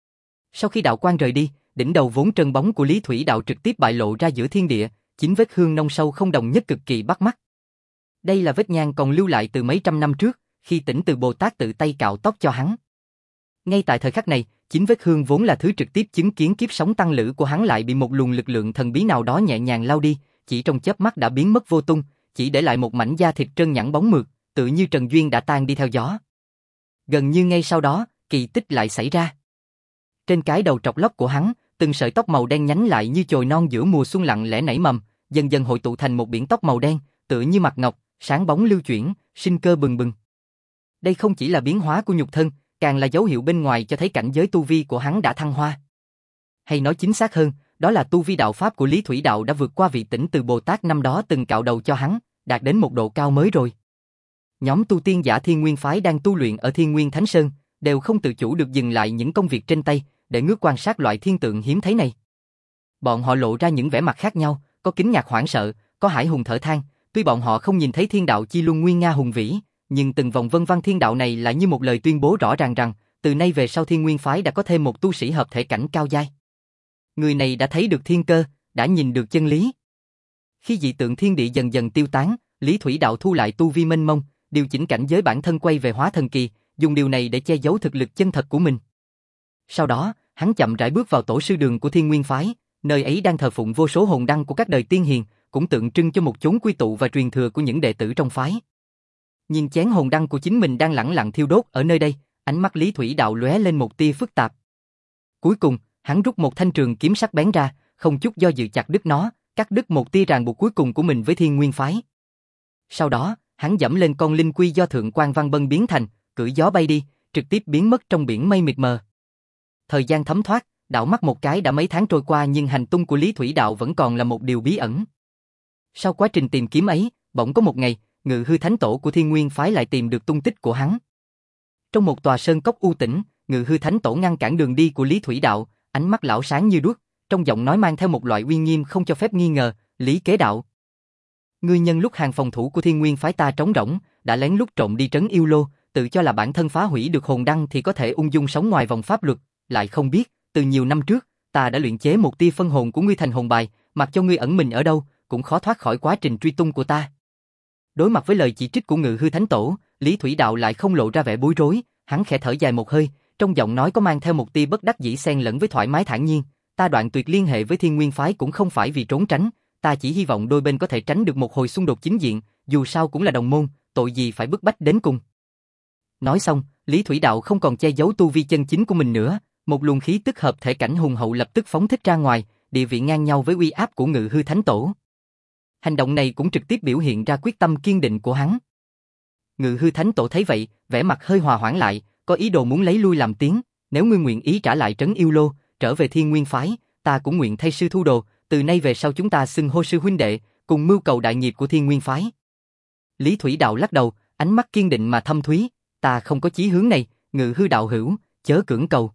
Sau khi đạo quang rời đi, đỉnh đầu vốn trơn bóng của Lý Thủy Đạo trực tiếp bại lộ ra giữa thiên địa, chín vết hương nông sâu không đồng nhất cực kỳ bắt mắt. Đây là vết nhang còn lưu lại từ mấy trăm năm trước, khi Tỉnh Từ Bồ Tát tự tay cạo tóc cho hắn. Ngay tại thời khắc này, chín vết hương vốn là thứ trực tiếp chứng kiến kiếp sống tăng lữ của hắn lại bị một luồng lực lượng thần bí nào đó nhẹ nhàng lau đi, chỉ trong chớp mắt đã biến mất vô tung, chỉ để lại một mảnh da thịt trơn nhẵn bóng mượt, tự như Trần Duyên đã tan đi theo gió. Gần như ngay sau đó, kỳ tích lại xảy ra. Trên cái đầu trọc lóc của hắn, từng sợi tóc màu đen nhánh lại như chồi non giữa mùa xuân lặng lẽ nảy mầm, dần dần hội tụ thành một biển tóc màu đen, tựa như mặt ngọc, sáng bóng lưu chuyển, sinh cơ bừng bừng. Đây không chỉ là biến hóa của nhục thân, càng là dấu hiệu bên ngoài cho thấy cảnh giới tu vi của hắn đã thăng hoa. Hay nói chính xác hơn, đó là tu vi đạo pháp của Lý Thủy Đạo đã vượt qua vị Tỉnh Từ Bồ Tát năm đó từng cạo đầu cho hắn, đạt đến một độ cao mới rồi. Nhóm tu tiên giả Thiên Nguyên phái đang tu luyện ở Thiên Nguyên Thánh Sơn, đều không tự chủ được dừng lại những công việc trên tay, để ngước quan sát loại thiên tượng hiếm thấy này. Bọn họ lộ ra những vẻ mặt khác nhau, có kinh ngạc hoảng sợ, có hải hùng thở than, tuy bọn họ không nhìn thấy thiên đạo chi luân nguy nga hùng vĩ, nhưng từng vòng vân văn thiên đạo này lại như một lời tuyên bố rõ ràng rằng, từ nay về sau Thiên Nguyên phái đã có thêm một tu sĩ hợp thể cảnh cao giai. Người này đã thấy được thiên cơ, đã nhìn được chân lý. Khi dị tượng thiên địa dần dần tiêu tán, Lý Thủy Đạo thu lại tu vi mênh mông, điều chỉnh cảnh giới bản thân quay về hóa thần kỳ, dùng điều này để che giấu thực lực chân thật của mình. Sau đó, hắn chậm rãi bước vào tổ sư đường của Thiên Nguyên phái, nơi ấy đang thờ phụng vô số hồn đăng của các đời tiên hiền, cũng tượng trưng cho một chốn quy tụ và truyền thừa của những đệ tử trong phái. Nhìn chén hồn đăng của chính mình đang lẳng lặng thiêu đốt ở nơi đây, ánh mắt Lý Thủy Đạo lóe lên một tia phức tạp. Cuối cùng, hắn rút một thanh trường kiếm sắc bén ra, không chút do dự chặt đứt nó, cắt đứt một tia ràng buộc cuối cùng của mình với Thiên Nguyên phái. Sau đó, hắn dẫm lên con linh quy do Thượng Quan Văn Bân biến thành, cưỡi gió bay đi, trực tiếp biến mất trong biển mây mịt mờ. Thời gian thấm thoát, đảo mắt một cái đã mấy tháng trôi qua nhưng hành tung của Lý Thủy Đạo vẫn còn là một điều bí ẩn. Sau quá trình tìm kiếm ấy, bỗng có một ngày, Ngự Hư Thánh Tổ của Thiên Nguyên phái lại tìm được tung tích của hắn. Trong một tòa sơn cốc u tĩnh, Ngự Hư Thánh Tổ ngăn cản đường đi của Lý Thủy Đạo, ánh mắt lão sáng như đuốc, trong giọng nói mang theo một loại uy nghiêm không cho phép nghi ngờ. Lý Kế Đạo, ngươi nhân lúc hàng phòng thủ của Thiên Nguyên phái ta trống rỗng, đã lén lút trộm đi trấn Yêu Lô, tự cho là bản thân phá hủy được hồn đăng thì có thể ung dung sống ngoài vòng pháp luật, lại không biết, từ nhiều năm trước, ta đã luyện chế một tia phân hồn của ngươi thành hồn bài, mặc cho ngươi ẩn mình ở đâu, cũng khó thoát khỏi quá trình truy tung của ta. Đối mặt với lời chỉ trích của Ngự Hư Thánh Tổ, Lý Thủy Đạo lại không lộ ra vẻ bối rối, hắn khẽ thở dài một hơi, trong giọng nói có mang theo một tia bất đắc dĩ xen lẫn với thoải mái thản nhiên, ta đoạn tuyệt liên hệ với Thiên Nguyên phái cũng không phải vì trốn tránh, ta chỉ hy vọng đôi bên có thể tránh được một hồi xung đột chính diện, dù sao cũng là đồng môn, tội gì phải bức bách đến cùng. Nói xong, Lý Thủy Đạo không còn che giấu tu vi chân chính của mình nữa, một luồng khí tức hợp thể cảnh hùng hậu lập tức phóng thích ra ngoài, địa vị ngang nhau với uy áp của Ngự Hư Thánh Tổ. Hành động này cũng trực tiếp biểu hiện ra quyết tâm kiên định của hắn. Ngự Hư Thánh Tổ thấy vậy, vẻ mặt hơi hòa hoãn lại, có ý đồ muốn lấy lui làm tiếng, nếu ngươi nguyện ý trả lại trấn Yêu Lô, trở về Thiên Nguyên phái, ta cũng nguyện thay sư thu đồ, từ nay về sau chúng ta xưng hô sư huynh đệ, cùng mưu cầu đại nghiệp của Thiên Nguyên phái. Lý Thủy Đạo lắc đầu, ánh mắt kiên định mà thâm thúy, ta không có chí hướng này, Ngự Hư đạo hữu, chớ cưỡng cầu.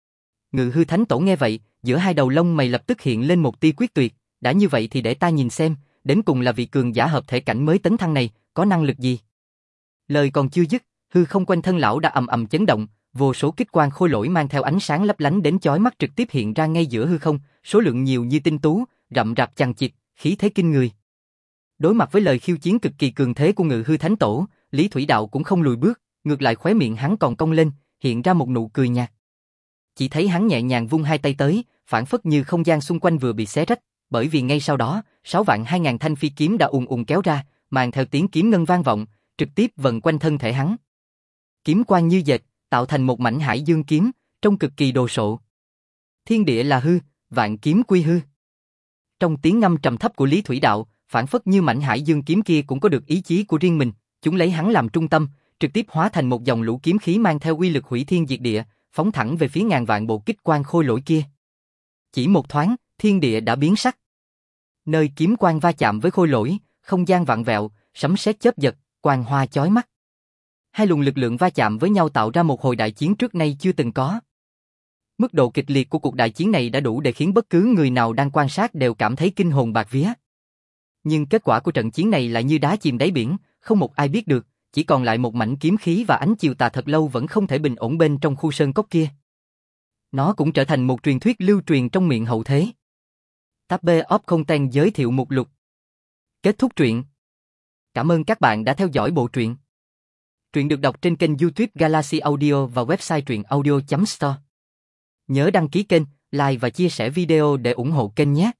Ngự Hư Thánh Tổ nghe vậy, giữa hai đầu lông mày lập tức hiện lên một tia quyết tuyệt, đã như vậy thì để ta nhìn xem, đến cùng là vị cường giả hợp thể cảnh mới tấn thăng này, có năng lực gì. Lời còn chưa dứt, hư không quanh thân lão đã ầm ầm chấn động, Vô số kích quang khôi lỗi mang theo ánh sáng lấp lánh đến chói mắt trực tiếp hiện ra ngay giữa hư không, số lượng nhiều như tinh tú, rậm rạp chằng chịt, khí thế kinh người. Đối mặt với lời khiêu chiến cực kỳ cường thế của Ngự Hư Thánh Tổ, Lý Thủy Đạo cũng không lùi bước, ngược lại khóe miệng hắn còn cong lên, hiện ra một nụ cười nhạt. Chỉ thấy hắn nhẹ nhàng vung hai tay tới, phảng phất như không gian xung quanh vừa bị xé rách, bởi vì ngay sau đó, sáu vạn hai ngàn thanh phi kiếm đã ùn ùn kéo ra, mang theo tiếng kiếm ngân vang vọng, trực tiếp vần quanh thân thể hắn. Kiếm quang như dệt, tạo thành một mảnh hải dương kiếm, trông cực kỳ đồ sộ. Thiên địa là hư, vạn kiếm quy hư. Trong tiếng ngâm trầm thấp của Lý Thủy Đạo, phảng phất như mảnh hải dương kiếm kia cũng có được ý chí của riêng mình, chúng lấy hắn làm trung tâm, trực tiếp hóa thành một dòng lũ kiếm khí mang theo uy lực hủy thiên diệt địa, phóng thẳng về phía ngàn vạn bộ kích quang khôi lỗi kia. Chỉ một thoáng, thiên địa đã biến sắc. Nơi kiếm quang va chạm với khôi lỗi, không gian vặn vẹo, sấm sét chớp giật, quang hoa chói mắt. Hai luồng lực lượng va chạm với nhau tạo ra một hồi đại chiến trước nay chưa từng có. Mức độ kịch liệt của cuộc đại chiến này đã đủ để khiến bất cứ người nào đang quan sát đều cảm thấy kinh hồn bạt vía. Nhưng kết quả của trận chiến này lại như đá chìm đáy biển, không một ai biết được, chỉ còn lại một mảnh kiếm khí và ánh chiều tà thật lâu vẫn không thể bình ổn bên trong khu sơn cốc kia. Nó cũng trở thành một truyền thuyết lưu truyền trong miệng hậu thế. Tab of Content giới thiệu mục lục. Kết thúc truyện. Cảm ơn các bạn đã theo dõi bộ truyện. Truyện được đọc trên kênh YouTube Galaxy Audio và website truyện audio chấm store. Nhớ đăng ký kênh, like và chia sẻ video để ủng hộ kênh nhé.